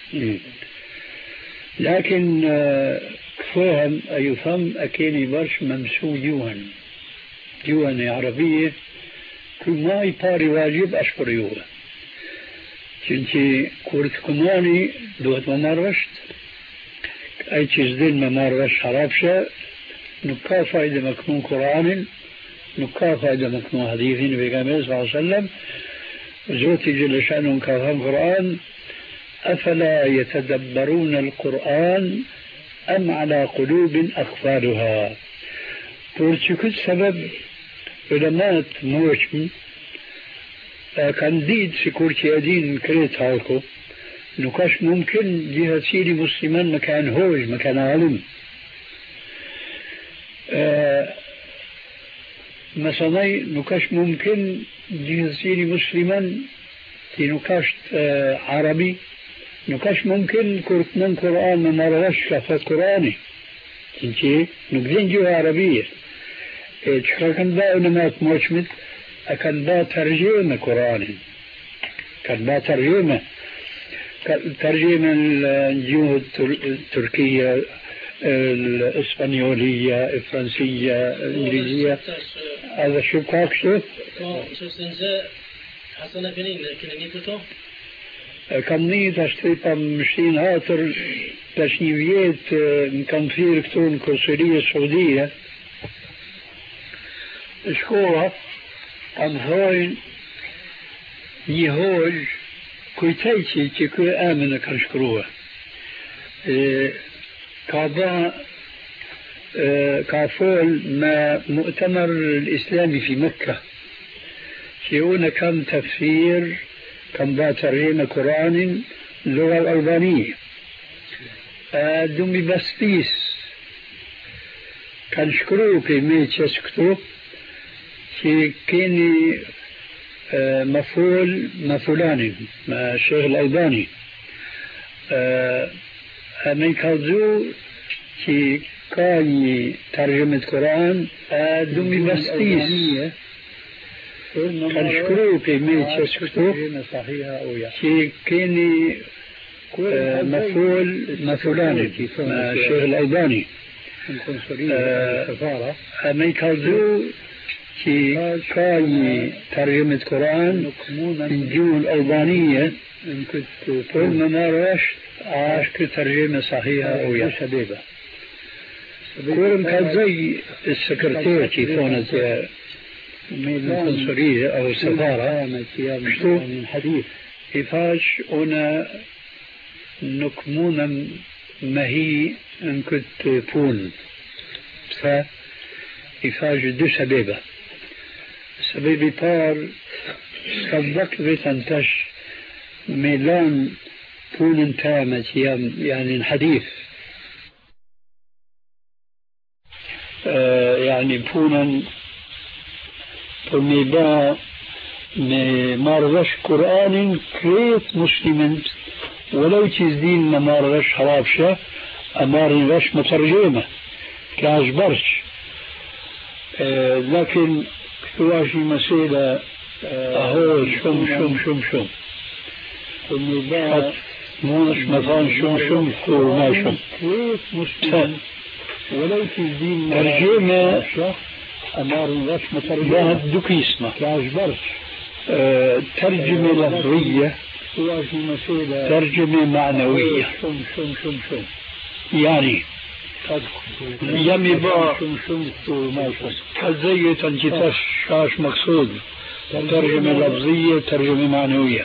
لكن كفوهم أيفهم أكيني برش ممسو يوهن يوهن عربية كل ما يباري واجب أشكر يوهن چونچه کورت کنانی دوت ممارشت ای چیز دین ممارش خراب شه نکا فایده مکنون قرآن نکا فایده مکنون حدیثین پیغمبر صلی الله علیه وسلم زوتی جل شأنهم كفهم قرآن أفلا يتدبرون القرآن أم على قلوب أقفالها تورتشكت سبب علماء موشم كان ديد سكورتي أدين كريت هالكو نكاش ممكن جهة سيري مسلمان مكان هوج مكان عالم أه مثلا نكاش ممكن جهة سيري مسلمان في نكاش أه عربي نكاش ممكن كورتنا قرآن ما مرغش شافت قرآني تنتي نقدين جهة عربية تشكركن با علماء موشمت أكن با ترجمة قرآن كان با ترجمة ترجمة الجهود التركية الإسبانيولية الفرنسية الإنجليزية هذا شو كاكشو حسنا بنين كنا نيتو كم نيت أشتري مشتين هاتر تشنيفيات كان في إلكترون كونسولية السعودية شكوها أم هاي يهوج كويتايتي تكو آمنة كنشكروها إيه كابا إيه كافول ما مؤتمر الإسلامي في مكة شيونا كم تفسير كم باترين قرآن اللغة الألبانية آه دومي بس بيس كنشكروه كيميت يسكتو في كيني مفعول مفعولاني مع الشيخ الألباني من كالزو كي كاني ترجمة القرآن دومي بستيس كان شكرو كي ميت يسكتو كي كيني مفعول مفعولاني مع الشيخ الألباني من كالزو كي كاي ترجمة القرآن الجو الألبانية ثم ما رشت عاش كترجمة صحيحة أو يا شبيبة كورم كان زي السكرتير كي كانت القنصلية أو السفارة شتو حديث إفاش أنا نكمونا ما هي إن كنت بون فا إفاش دو سبيبة سبيبي بار كذلك بيتنتش ميلان بون تامة يعني الحديث آه يعني بونا بميبا مارغش قرآن كريت مسلمين ولو تزدين ما مارغش حرابشة أمارغش مترجمة كأجبرش آه لكن كتواشي مسيلة أهو شم شم شم شم حتى مونش مثلا شم شم كور ما شم ولو تزدين ترجمة أمار رسمة ترجمة دوكي اسمه كاجبرش أه ترجمة لفظية ترجمة معنوية شم شم شم شم يعني يمي با كزية تنجتش شاش مقصود ترجمة لفظية ترجمة معنوية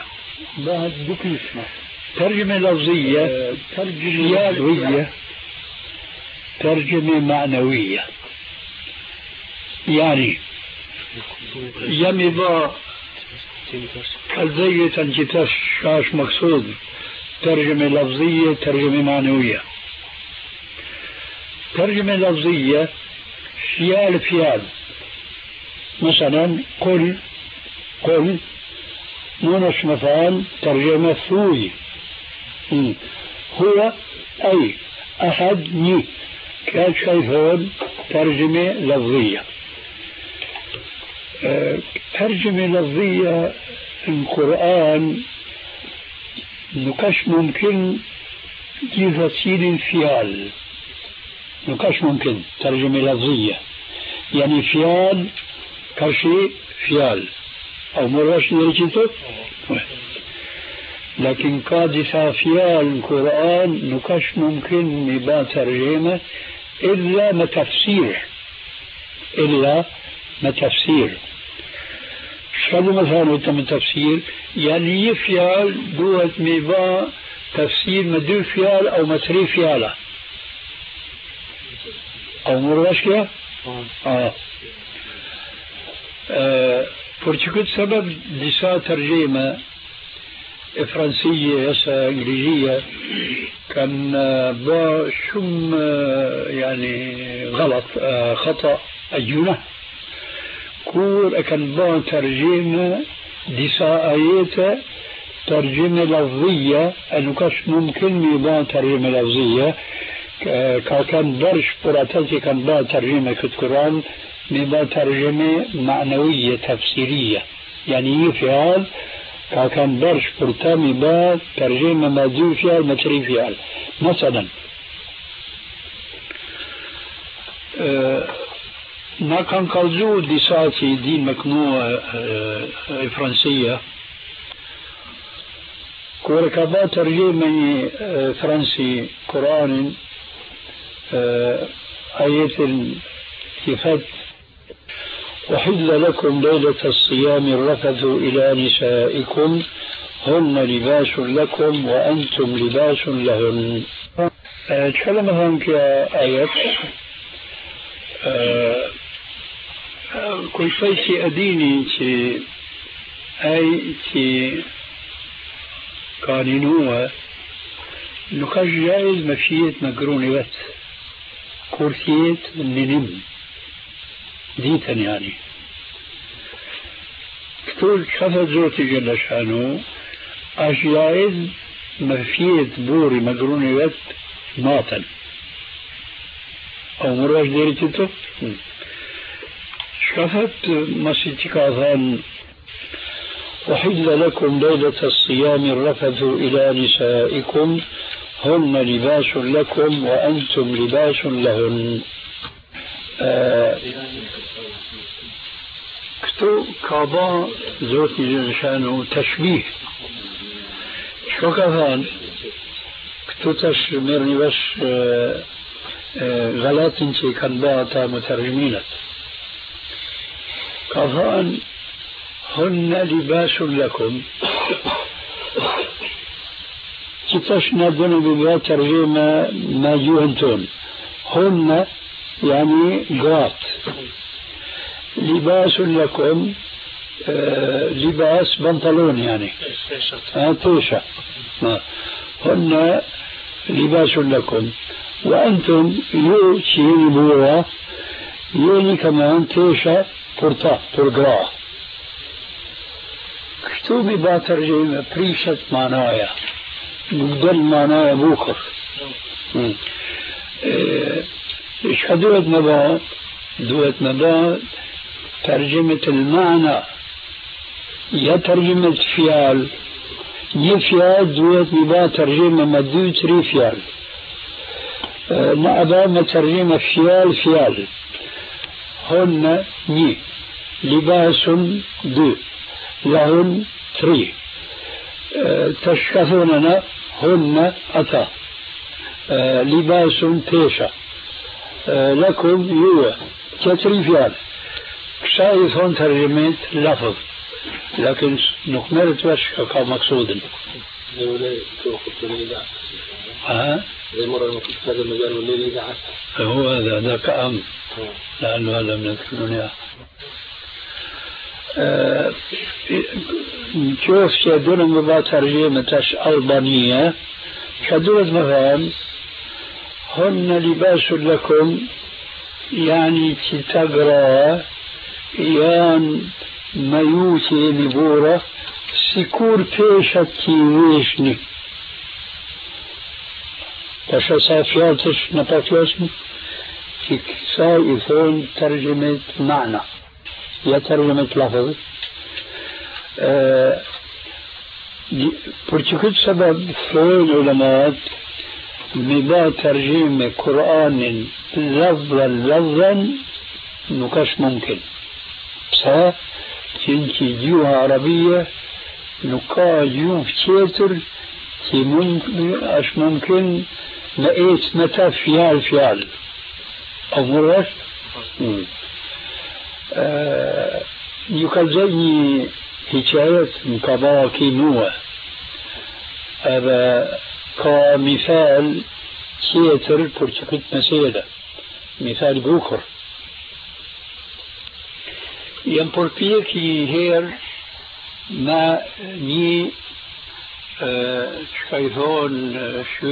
ترجمة لفظية ترجمة ترجمة معنوية يعني يمي با كزية تنجتش شاش مقصود ترجمة لفظية ترجمة معنوية ترجمة لفظية فيال فيال مثلا قل قل نونش مفعول ترجمة ثوي هو أي أحد ني كان شايفون ترجمة لفظية أه ترجمة لفظية القرآن نكش ممكن جيزة فيال نكش ممكن ترجمة لفظية يعني فيال كرشي فيال أو مرش نرجيته لكن قادسة فيال القرآن نكش ممكن نبا ترجمة إلا ما تفسير إلا ما تفسير شو مثلا تم تفسير يعني يفيال دوت ميبا تفسير مدو فيال أو متري فيالة أو مرشكة آه فرشكت سبب لسا ترجمة فرنسية يسا إنجليزية كان با شم يعني غلط خطأ أجنة كور كان با ترجمة لسا آيات ترجمة لفظية أنه كاش ممكن ميبان ترجمة لفظية كان برش براتلتي كان با ترجمة كتقران ميبان ترجمة معنوية تفسيرية يعني يفعل كان برش برتا ميبان ترجمة مادو فيال متري فيال مثلا أه ما كان قلزو ديساتي دين مكنوة أه فرنسية كوركابا ترجمة أه فرنسي قرآن أه آية الكفات وحل لكم ليلة الصيام الرفث إلى نسائكم هن لباس لكم وأنتم لباس لهن تكلم هناك آيات كل شيء أديني تي أي تي قانونوه نكاش جائز مفيت مقروني بس كورسيت ننم ديتا يعني كتول شفت زوتي جل شانو اش جائز مفيت بوري مقروني بس ماطن او مراج ديري تتو شفت مسيتك اذان وحل لكم ليلة الصيام الرفث إلى نسائكم هن لباس لكم وأنتم لباس لهن آه كتو كابا زوتي جنشانو تشبيه شو كفان كتو تشمرني بس آه آه غلط انتي كان باعتا مترجمينة كفان هن لباس لكم كتاش ندون ببا ترجمة ما جوهنتون هن يعني قات لباس لكم آه لباس بنطلون يعني آه توشة آه هن لباس لكم وأنتم يو شيني بورا يوني كمان توشة برتا برقرا كتوبي با ترجمة بريشة معنايا بدل معنايا بوكر ايش دوت نبا دوت نبا ترجمة المعنى يا ترجمة فيال يفيال دوت نبا ترجمة مدو تري فيال نعبا ما ترجمة فيال فيال هن ني لباس دو لهن تري أه تشكثوننا هن أتا أه لباس تيشا أه لكم يوه كتري فيال كساي ثون ترجمة لفظ لكن نكملت وش كمقصود ها زي مرة ما كنت في هذا المجال والليل إذا هو هذا ذاك أمر لأنه هذا من الدنيا شوف شدون مبا ترجمة ألبانية شدون مفهم هن لباس لكم يعني تتقرأ يان ميوتي نبورة سيكور بيشتي ويشني تشا صافياتش نباتياسني في سايثون ترجمة معنى يا ترجمة لفظ أه برتكت سبب فين علماء مبا ترجمة قرآن لفظا لفظا نكاش ممكن بس تنتي جيوها عربية نكا جيوه فتيتر تي ممكن اش ممكن لقيت متى فيال فيال او مرش آه يكالزيني حكاية مكابا كينوة هذا كمثال تيتر برتكت مسيدة مثال بوكر ينبربيه كي هير ما ني شكايثون شو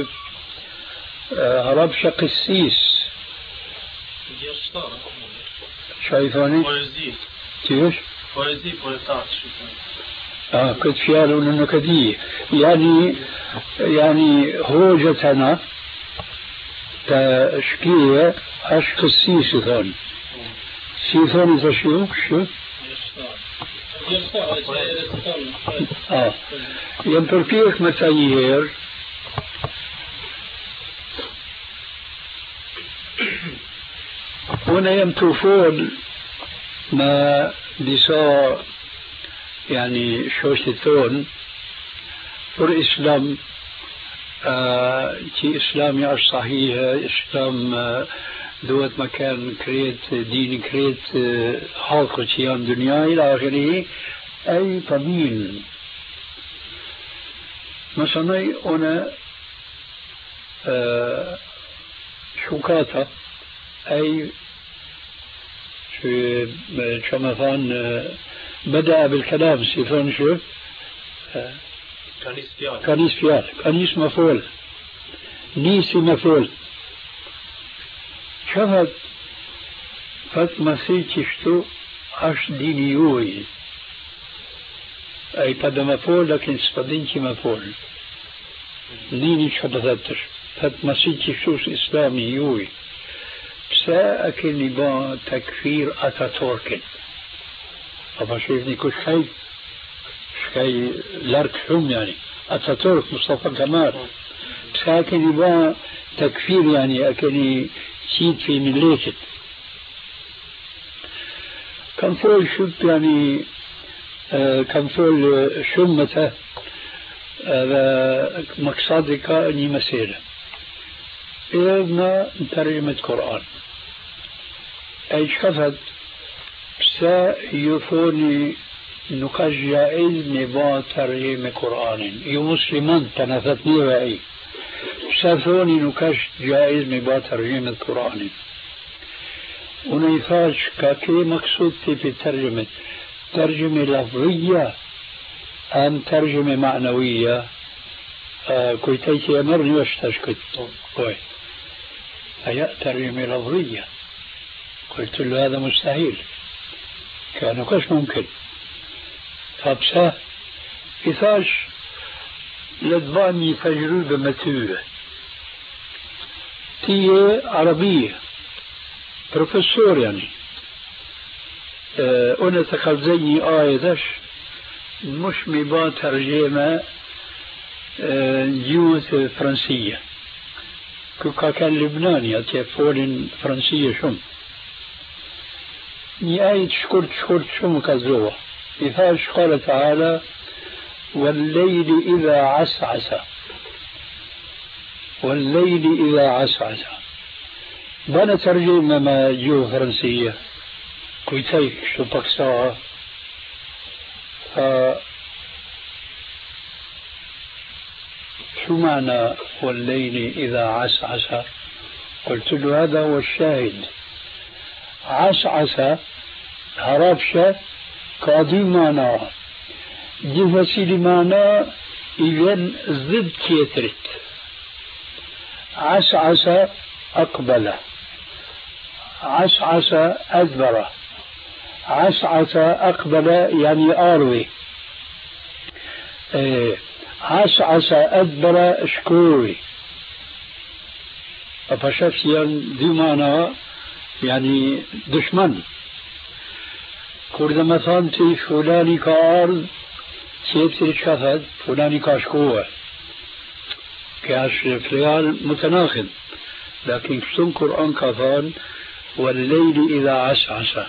هربش قسيس شايفوني تيش بويزي بويتات اه كنت فيالون انه كدي يعني يعني هوجتنا تشكية اش قسيس ثون سيثون تشيو شو اه ينبربيك متايير هنا يمتوفون ما بيسا يعني شوشتون فر إسلام آه تي إسلام يعش صحيح إسلام آه دوت مكان كريت دين كريت آه حلقة تيان دنيا إلى آخره أي طبيل مثلا هنا آه شوكاتا أي في شمثان بدأ بالكلام سيفون شو كانيس فيال كانيس فيال كانيس مفعول نيسي مفعول شفت فت مسيتي شتو أش دينيوي أي بدا مفعول لكن سبدينتي مفعول ديني شبذتش فت مسيتي شتو إسلامي يوي بسا أكني با تكفير أتاتوركن أبا شايفني كل شيء شيء لارك حم يعني أتاتورك مصطفى كمال بسا أكني با تكفير يعني أكني سيد في مليكت كان فول شب يعني آه كان فول شمته هذا آه مقصدك أني مسيرة إذا ترجمة قرآن أي شفت بسا يفوني نقاش جائز نبا ترجمة قرآن يو مسلمان تنفتني وعي بسا فوني نقاش جائز نبا ترجمة قرآن ونيفاش كاكي مقصود في ترجمة ترجمة لفظية أم ترجمة معنوية آه كويتيتي أمرني واشتشكت كوي هي ترجمة لفظية قلت له هذا مستحيل كان كش ممكن فبسا إثاش لدباني تجربة متوبة تي عربية بروفيسور يعني أه أنا تخلزيني آية داش مش مبا ترجمة أه جيوث فرنسية كوكا كان لبناني أتيفولين فرنسية شم نهاية شكرت شكرت شو مكذوبة إفاش قال تعالى والليل إذا عسعس والليل إذا عسعس بنا ترجمة ما جو فرنسية كويتيك شو بكساها ف شو معنى والليل إذا عسعس قلت له هذا هو الشاهد عسعس هربشة كادي معنى دي وسيلة معنى إذن ضد كيترت عسعس أقبل عسعس أدبر عسعس أقبل يعني آروي إيه عسعس أدبر شكوي أفشفسيا دي معنى يعني دشمن كورد مثلا تي فلاني كارد سيبتر شفت فلاني كاشكوه كاش فليال متناقض لكن كتن قرآن كفان والليل إذا عسعس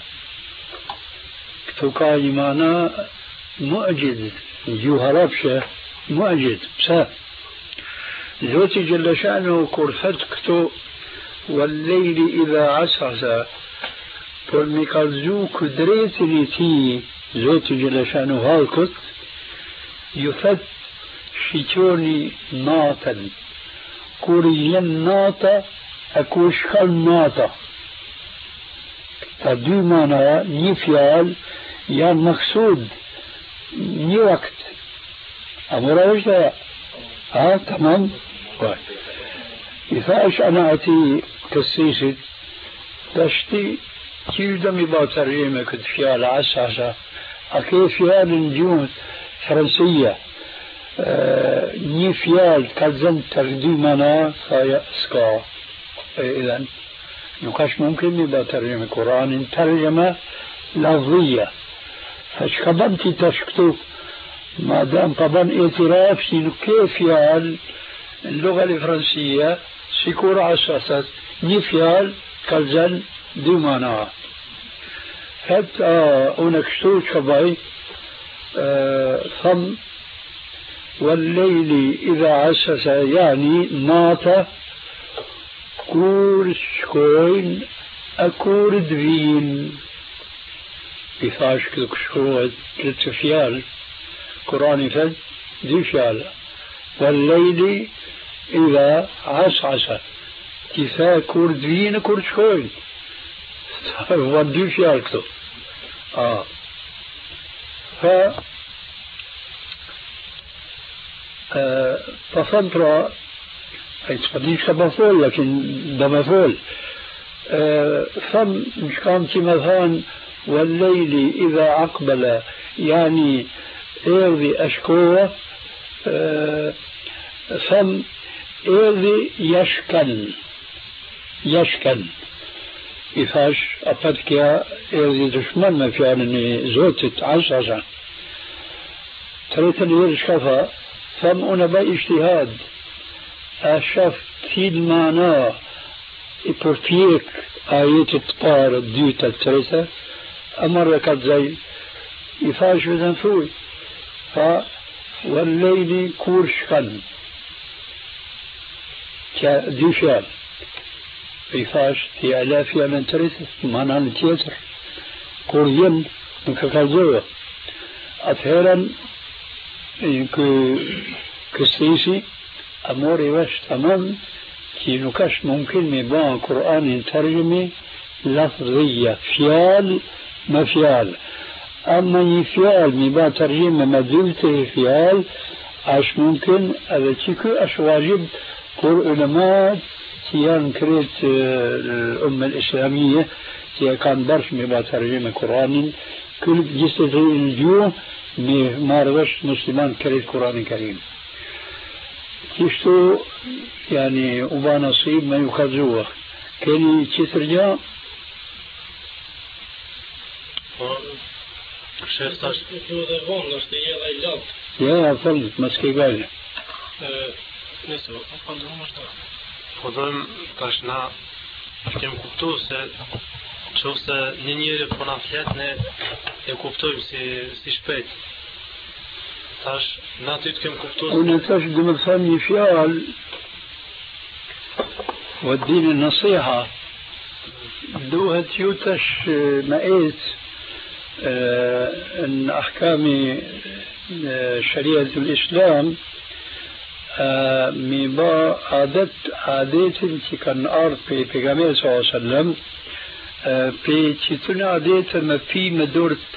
كتوكاي معنى معجز جوها ربشة معجز بسا زوتي جل شأنه كرفت كتو والليل إذا عسعس فالمكالزو كدريتني تي زوتي جل شأنه هالكت يفت شيتوني ناتا كوريين ناتا أكوشخل ناتا تدو مانا نفيال يا مقصود ني وقت أمورا وش ده ها تمام إذا أنا أتي كسيسة تشتي كيف دمي باتريمة كنت فيال عساسة أكي فيال نجوم فرنسية آه ني فيال كالزن تقديمنا فيا سكا إذن نقاش ممكن يبقى ترجمة قرآن ترجمة لفظية فشكبنتي تشكتو ما دام طبعا اعتراف سينو كيف يال اللغة الفرنسية سيكون عساسة نفيال كالزن دي مانا حتى اونكشتو شباي آه ثم والليل إذا عسس يعني ناتا كور شكوين أكور دوين بفاش كدك شكوين ثلاث فيال قرآن فد دي فيال والليل إذا عسعس كفا كور دوين كور شكوين ودي فيال كتو آه ف آه فصنطرة أي تفضيش كمفول لكن ده مفول آه ثم مش كانتي مثلا والليل إذا أقبل يعني إرضي أشكوه آه ثم إرضي يشكن يشكن إفاش أفتك يا إرضي دشمن ما في أنني زوتت عشرة تريتني يرشكفها ثم أنا باجتهاد أشاف في المعنى إبرتيك آيات الطار الديوتة الترسة أمر كد زي يفاش بذنفوي ف والليل كورشكن كديشان يفاش في آلافيا من ترسة معنى التياتر كوريين من كالزوة أثيرا كستيسي أموري وش تمام كي نكش ممكن مبان قرآن ترجمة لفظية فيال ما فيال أما يفيال مبان ترجمة مدلته فيال عش ممكن هذا تيكو أش واجب قر علماء تيان كريت الأمة الإسلامية تيان كان برش مبان ترجمة قرآن كل جسد الجو ما رغش مسلمان كريت قرآن كريم كيشتو يعني أبا نصيب ما يخزوه كاني تشترجا شيخ تاش جوده فون نشتي يلا يلاب يا فلت مسكي قال نسو أفضل مشتاق Fodojmë tash na kemi kuptuar se Qoftë se një njëri po na flet ne e kuptojmë si si shpejt. Tash na ty të kem kuptuar. Unë tash do të them një fjalë وديني النصيحة دوهت يوتش مقيت ان احكام شريعة الاسلام ميبا عادت عادات انتي كان ارض في بيغامير صلى الله عليه وسلم في تشتون عادات ما في مدورت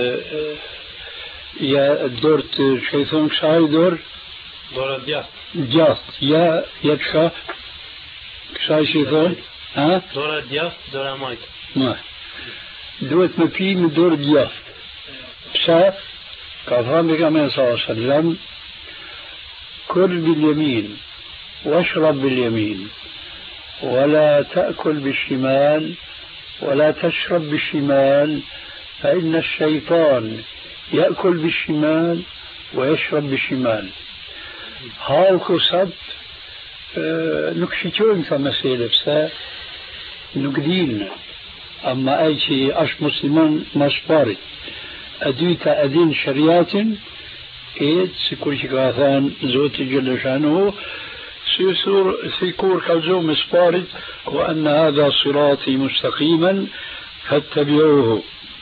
يا دورت شيطان شاي دور دور دياست دياست يا يتشا شاي شيطان ها دور دياست دور مايت ما دوت ما في مدور دياست بشا كفام بيغامير صلى الله عليه وسلم كل باليمين واشرب باليمين ولا تأكل بالشمال ولا تشرب بالشمال فإن الشيطان يأكل بالشمال ويشرب بالشمال هاو صد نكشيتون كمسيلة بسا نقدين أما أي شيء أش مسلمان مصباري أدويتا أدين شريات إيد سيكون شكاثان زوتي جل شانه سيسور سيكور كالزوم مصباري وأن هذا صراطي مستقيما فاتبعوه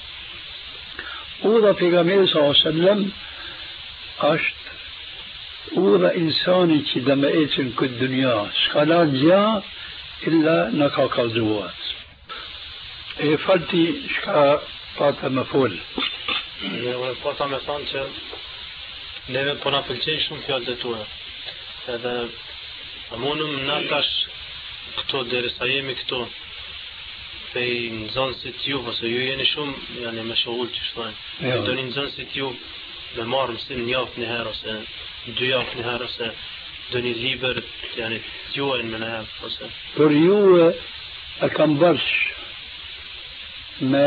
أوضى في غمير صلى الله عليه وسلم أشت أوضى إنساني كي دمئتن كالدنيا سخلان جاء إلا نكا كالزوات إيه فلتي شكا فاتا مفول Unë pata me thonë që neve po na pëlqejnë shumë fjalët e tua. Edhe munëm na tash këto derisa jemi këto pej nxënësit ju, ose ju jeni shumë janë me shogull që shtojnë. Ju doni nxënësit ju me marrë mësim një javë një herë ose dy javë një herë ose doni libër janë t'juajnë me në herë ose. Për ju e kam bërsh me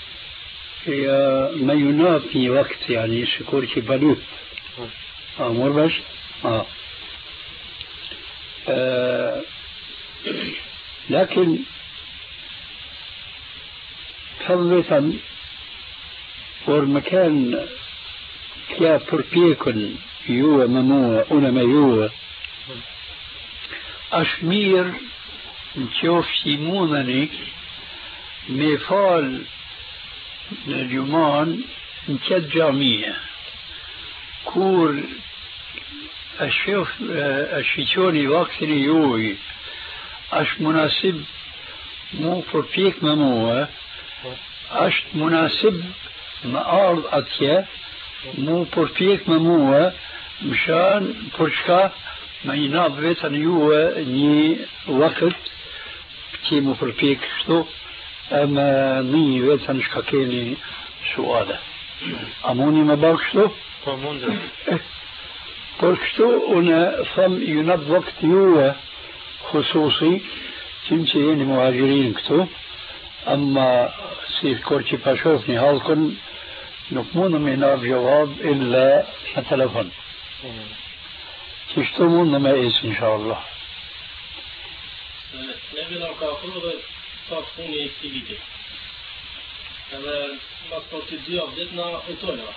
ما ينافي وقت يعني شكور كي بلوت اه مربش اه, آه. لكن فضلة والمكان كلا بربيكن يوه مموه أنا ما يوه أشمير نشوف سيمونني ميفال اليومان نكد جامية كور أشوف أشيشوني وقت يوي أش مناسب مو فرفيك مموه أش مناسب ما أرض أتيا مو فرفيك مموه مشان فرشكا ما يناب بيتن يوه ني وقت كي مو فرفيك شتو أما ني ويتن شكاكيني سؤالة أموني ما باكشتو فمونجا باكشتو أنا ثم ينب وقت يوه خصوصي تمشي يعني مهاجرين كتو أما سير كورتي باشوفني هالكن نكمون من ناب جواب إلا التلفون تشتمون ما إيس إن شاء الله نبي لو كافر sa puni i këtij viti. Edhe pas për të dy javë ditë na utojnë.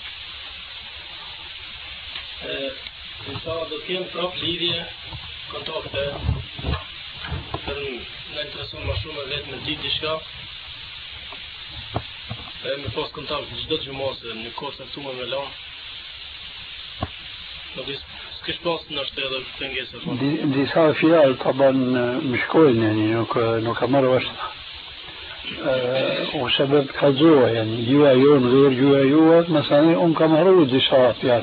E inshallah do të kem prap lidhje kontakte. Për na intereson më shumë vetë me ditë diçka. E me pas kontakt çdo gjumose në kohë caktuar me lan. Do të s'kesh pas ndoshta edhe pengesa. Disa fjalë طبعا مشكوين يعني nuk nuk marr vështë. وسبب كذوة يعني جوا يوم غير جوا يوم مثلا أم كمهرود دي صارت يعني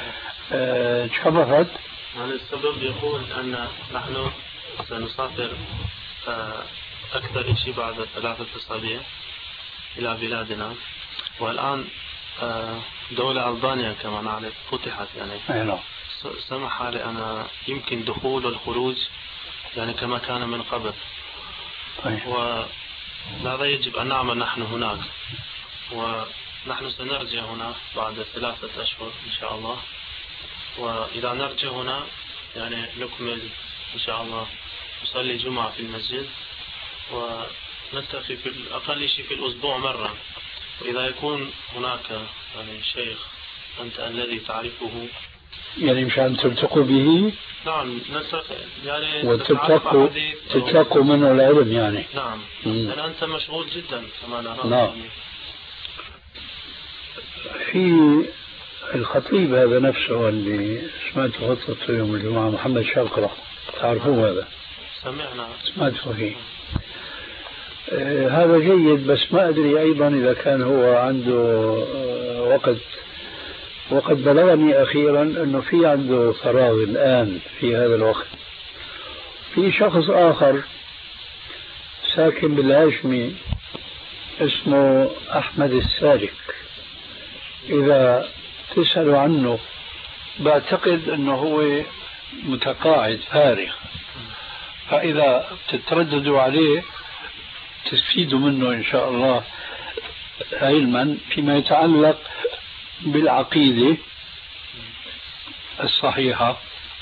شبهت يعني السبب يقول أن نحن سنسافر أكثر شيء بعد ثلاثة أسابيع إلى بلادنا والآن دولة ألبانيا كما نعرف فتحت يعني سمح لي أنا يمكن دخول والخروج يعني كما كان من قبل و هذا يجب أن نعمل نحن هناك ونحن سنرجع هنا بعد ثلاثة أشهر إن شاء الله وإذا نرجع هنا يعني نكمل إن شاء الله نصلي جمعة في المسجد نلتقي في الأقل شيء في الأسبوع مرة، وإذا يكون هناك يعني شيخ أنت الذي تعرفه يعني مشان تلتقوا به. نعم نلتقي يعني وتلتقوا تلتقوا منه العلم يعني. نعم لأن أنت مشغول جدا كما نرى. نعم. في الخطيب هذا نفسه اللي سمعته خطبة يوم الجمعة، محمد شاقرة، تعرفوه هذا؟ سمعنا سمعته فيه. آه هذا جيد، بس ما أدري أيضا إذا كان هو عنده آه وقت. وقد بلغني أخيرا أنه في عنده فراغ الآن في هذا الوقت. في شخص آخر ساكن بالهاشمي اسمه أحمد السالك، إذا تسألوا عنه بعتقد أنه هو متقاعد فارغ، فإذا تترددوا عليه تستفيدوا منه إن شاء الله علما فيما يتعلق بالعقيدة الصحيحة.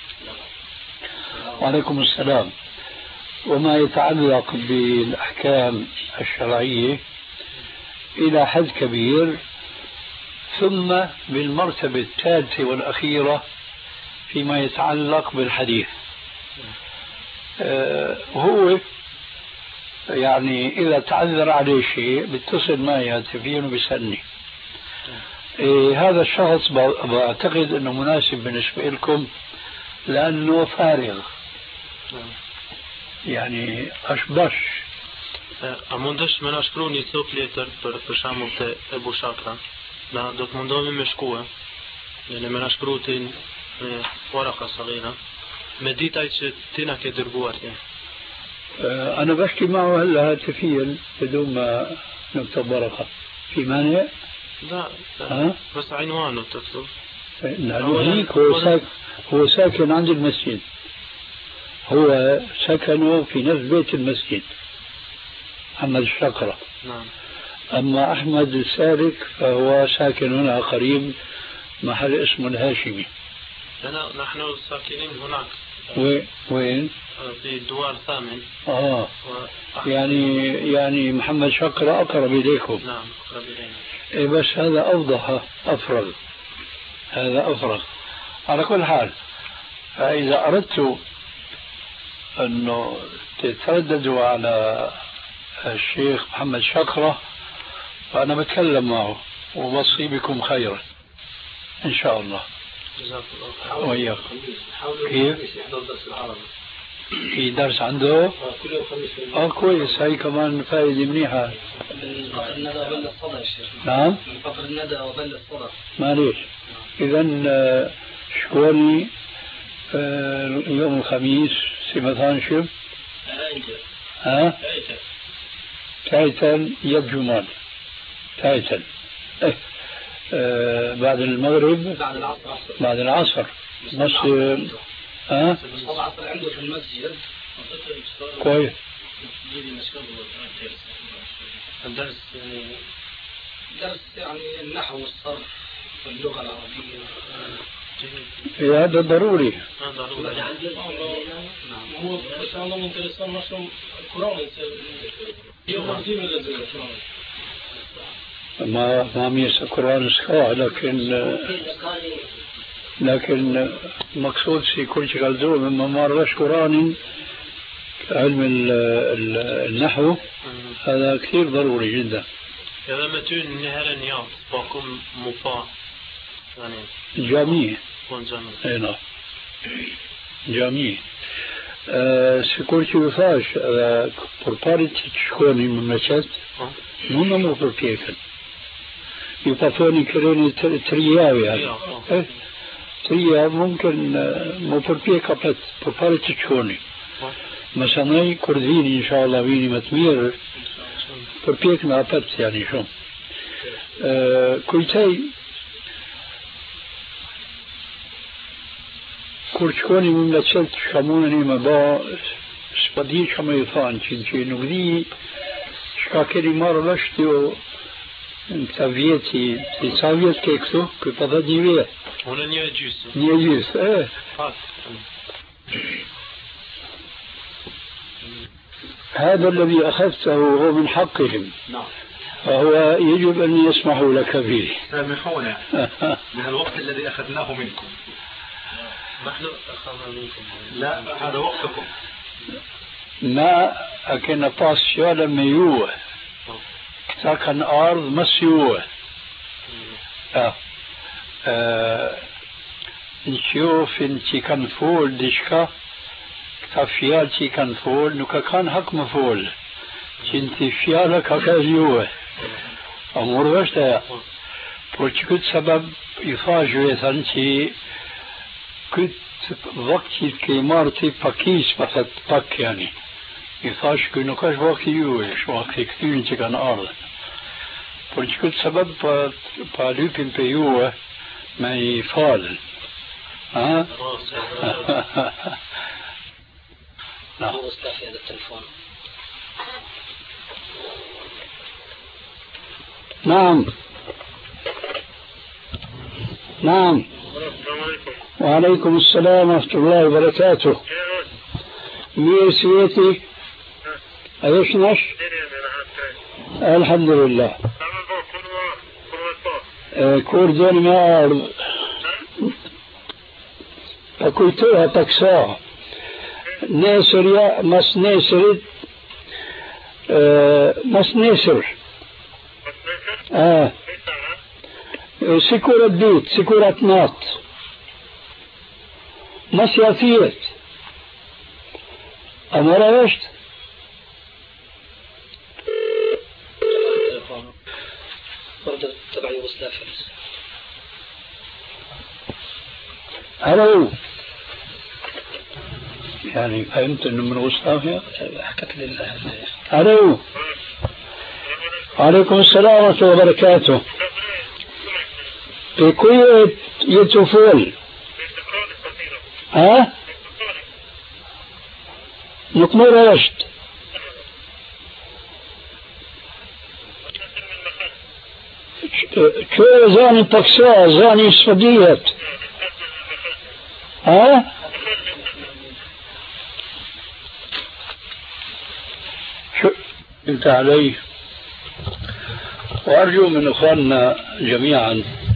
وعليكم السلام. وما يتعلق بالأحكام الشرعية إلى حد كبير، ثم بالمرتبة الثالثة والأخيرة فيما يتعلق بالحديث. أه هو يعني إذا تعذر عليه شيء بيتصل معي هاتفيا وبيسألني. إيه هذا الشخص بعتقد أنه مناسب بالنسبة لكم لأنه فارغ يعني أشبش. A mundesh me na shkru një cop letër për për shembull te Ebu Shakra, na do të mundohemi me shkue, ne me na shkru ti në waraka saghira, me ditaj që ti na ke dërguar ti. أنا بحكي معه هلا هاتفيا بدون ما نكتب ورقة. في مانع؟ لا لا بس عنوانه تكتب. هيك هو ساكن هو ساكن عند المسجد، هو سكنه في نفس بيت المسجد محمد الشقرة. نعم. أما أحمد السالك فهو ساكن هنا قريب محل اسمه الهاشمي. أنا نحن ساكنين هناك. وين؟ وين؟ في الدوار الثامن. آه. يعني يعني محمد شقرة أقرب إليكم. نعم أقرب إلينا. إيه بس هذا أوضح أفرغ، هذا أفرغ. على كل حال فإذا أردت أنه تترددوا على الشيخ محمد شقرة فأنا بتكلم معه وبصي بكم خيرا إن شاء الله. جزاك الله خير. وياك. كيف؟ في درس عنده؟ كل يوم خميس. اه كويس، هاي كمان فائدة منيحة. من فطر الندى وبل الصدى يا شيخ. نعم؟ من فطر الندى وبل الصدى. معليش. إذا شكوني يوم الخميس سمثان شو؟ ها؟ تايتن يد جمال. تايتن. إيه. آه بعد المغرب. بعد العصر. بعد العصر. نص. ها؟ العصر عنده في المسجد. كويس. الدرس يعني درس يعني النحو والصرف واللغة العربية. في هذا ضروري. هذا ضروري. نعم. هو بس أنا من إنترسان مشروع القرآن يوم دين ولا ما ما ميس القرآن سكوا، لكن لكن مقصود في كل شيء قالوا مما مارس قرآن علم النحو هذا كثير ضروري جدا. هذا متون نهر النياط باكم مفا يعني جامعي. جامعي. اي نعم جامعي. Sikur që ju thash, për parit që të shkoni më me qëtë, nuk në më përpjekën. Ju pa thoni kërëni të rjave, të rjave mungën më përpjeka për për parit që të shkoni. Mësanaj, kur dhini, inshallah, vini më të mirë, përpjekën apet, janë i shumë. Kujtaj, kur shkoni më nga qëllë shka munën i më ba, s'pa di që më i thanë, që, që nuk di shka keni marrë lështë jo në këta vjeti, i sa vjetë ke këtu, këtë pa dhe një vjetë. Unë një e gjysë. Një e gjysë, e. هذا الذي أخذته هو من حقهم. نعم. فهو يجب أن يسمحوا لك به. سامحونا من الوقت الذي أخذناه منكم. نحن أخذنا منكم. لا هذا وقتكم. ما أكن باس شوالا ميوه كتاكن أرض مسيوه. آه. آه. نشوف انتي كان فول ديشكا كتافيالتي كان فول نوكا كان حق مفول انتي فيالك هكذا أمور وشتا برچ كنت سبب يفاجئ انتي كنت وقتی که مارتی پاکیز فقط پاک یعنی يفاش كي نوكاش وقتی يوش وقتی كتير انتي كان أرض برچ كنت سبب با لوبين بيوه ما يفعل ها نعم مستفيد هذا التلفون. نعم نعم. وعليكم السلام ورحمة الله وبركاته. مير سيتي ايش نش الحمد لله. كوردون ما أعرف أكويتوها تكسا ناسر مس ناسر مس ناسر آه سكورة بيت سكورة نات مس يافيت أمر وشت برضه تبع يوغوسلافيا. ألو يعني فهمت انه من يوغوسلافيا؟ حكت لله. ألو وعليكم السلام ورحمة الله وبركاته. بكوية يتوفول ها؟ نكمل رشد شو زاني تكسا زاني سفديت ها؟ شو انت علي. وارجو من اخواننا جميعا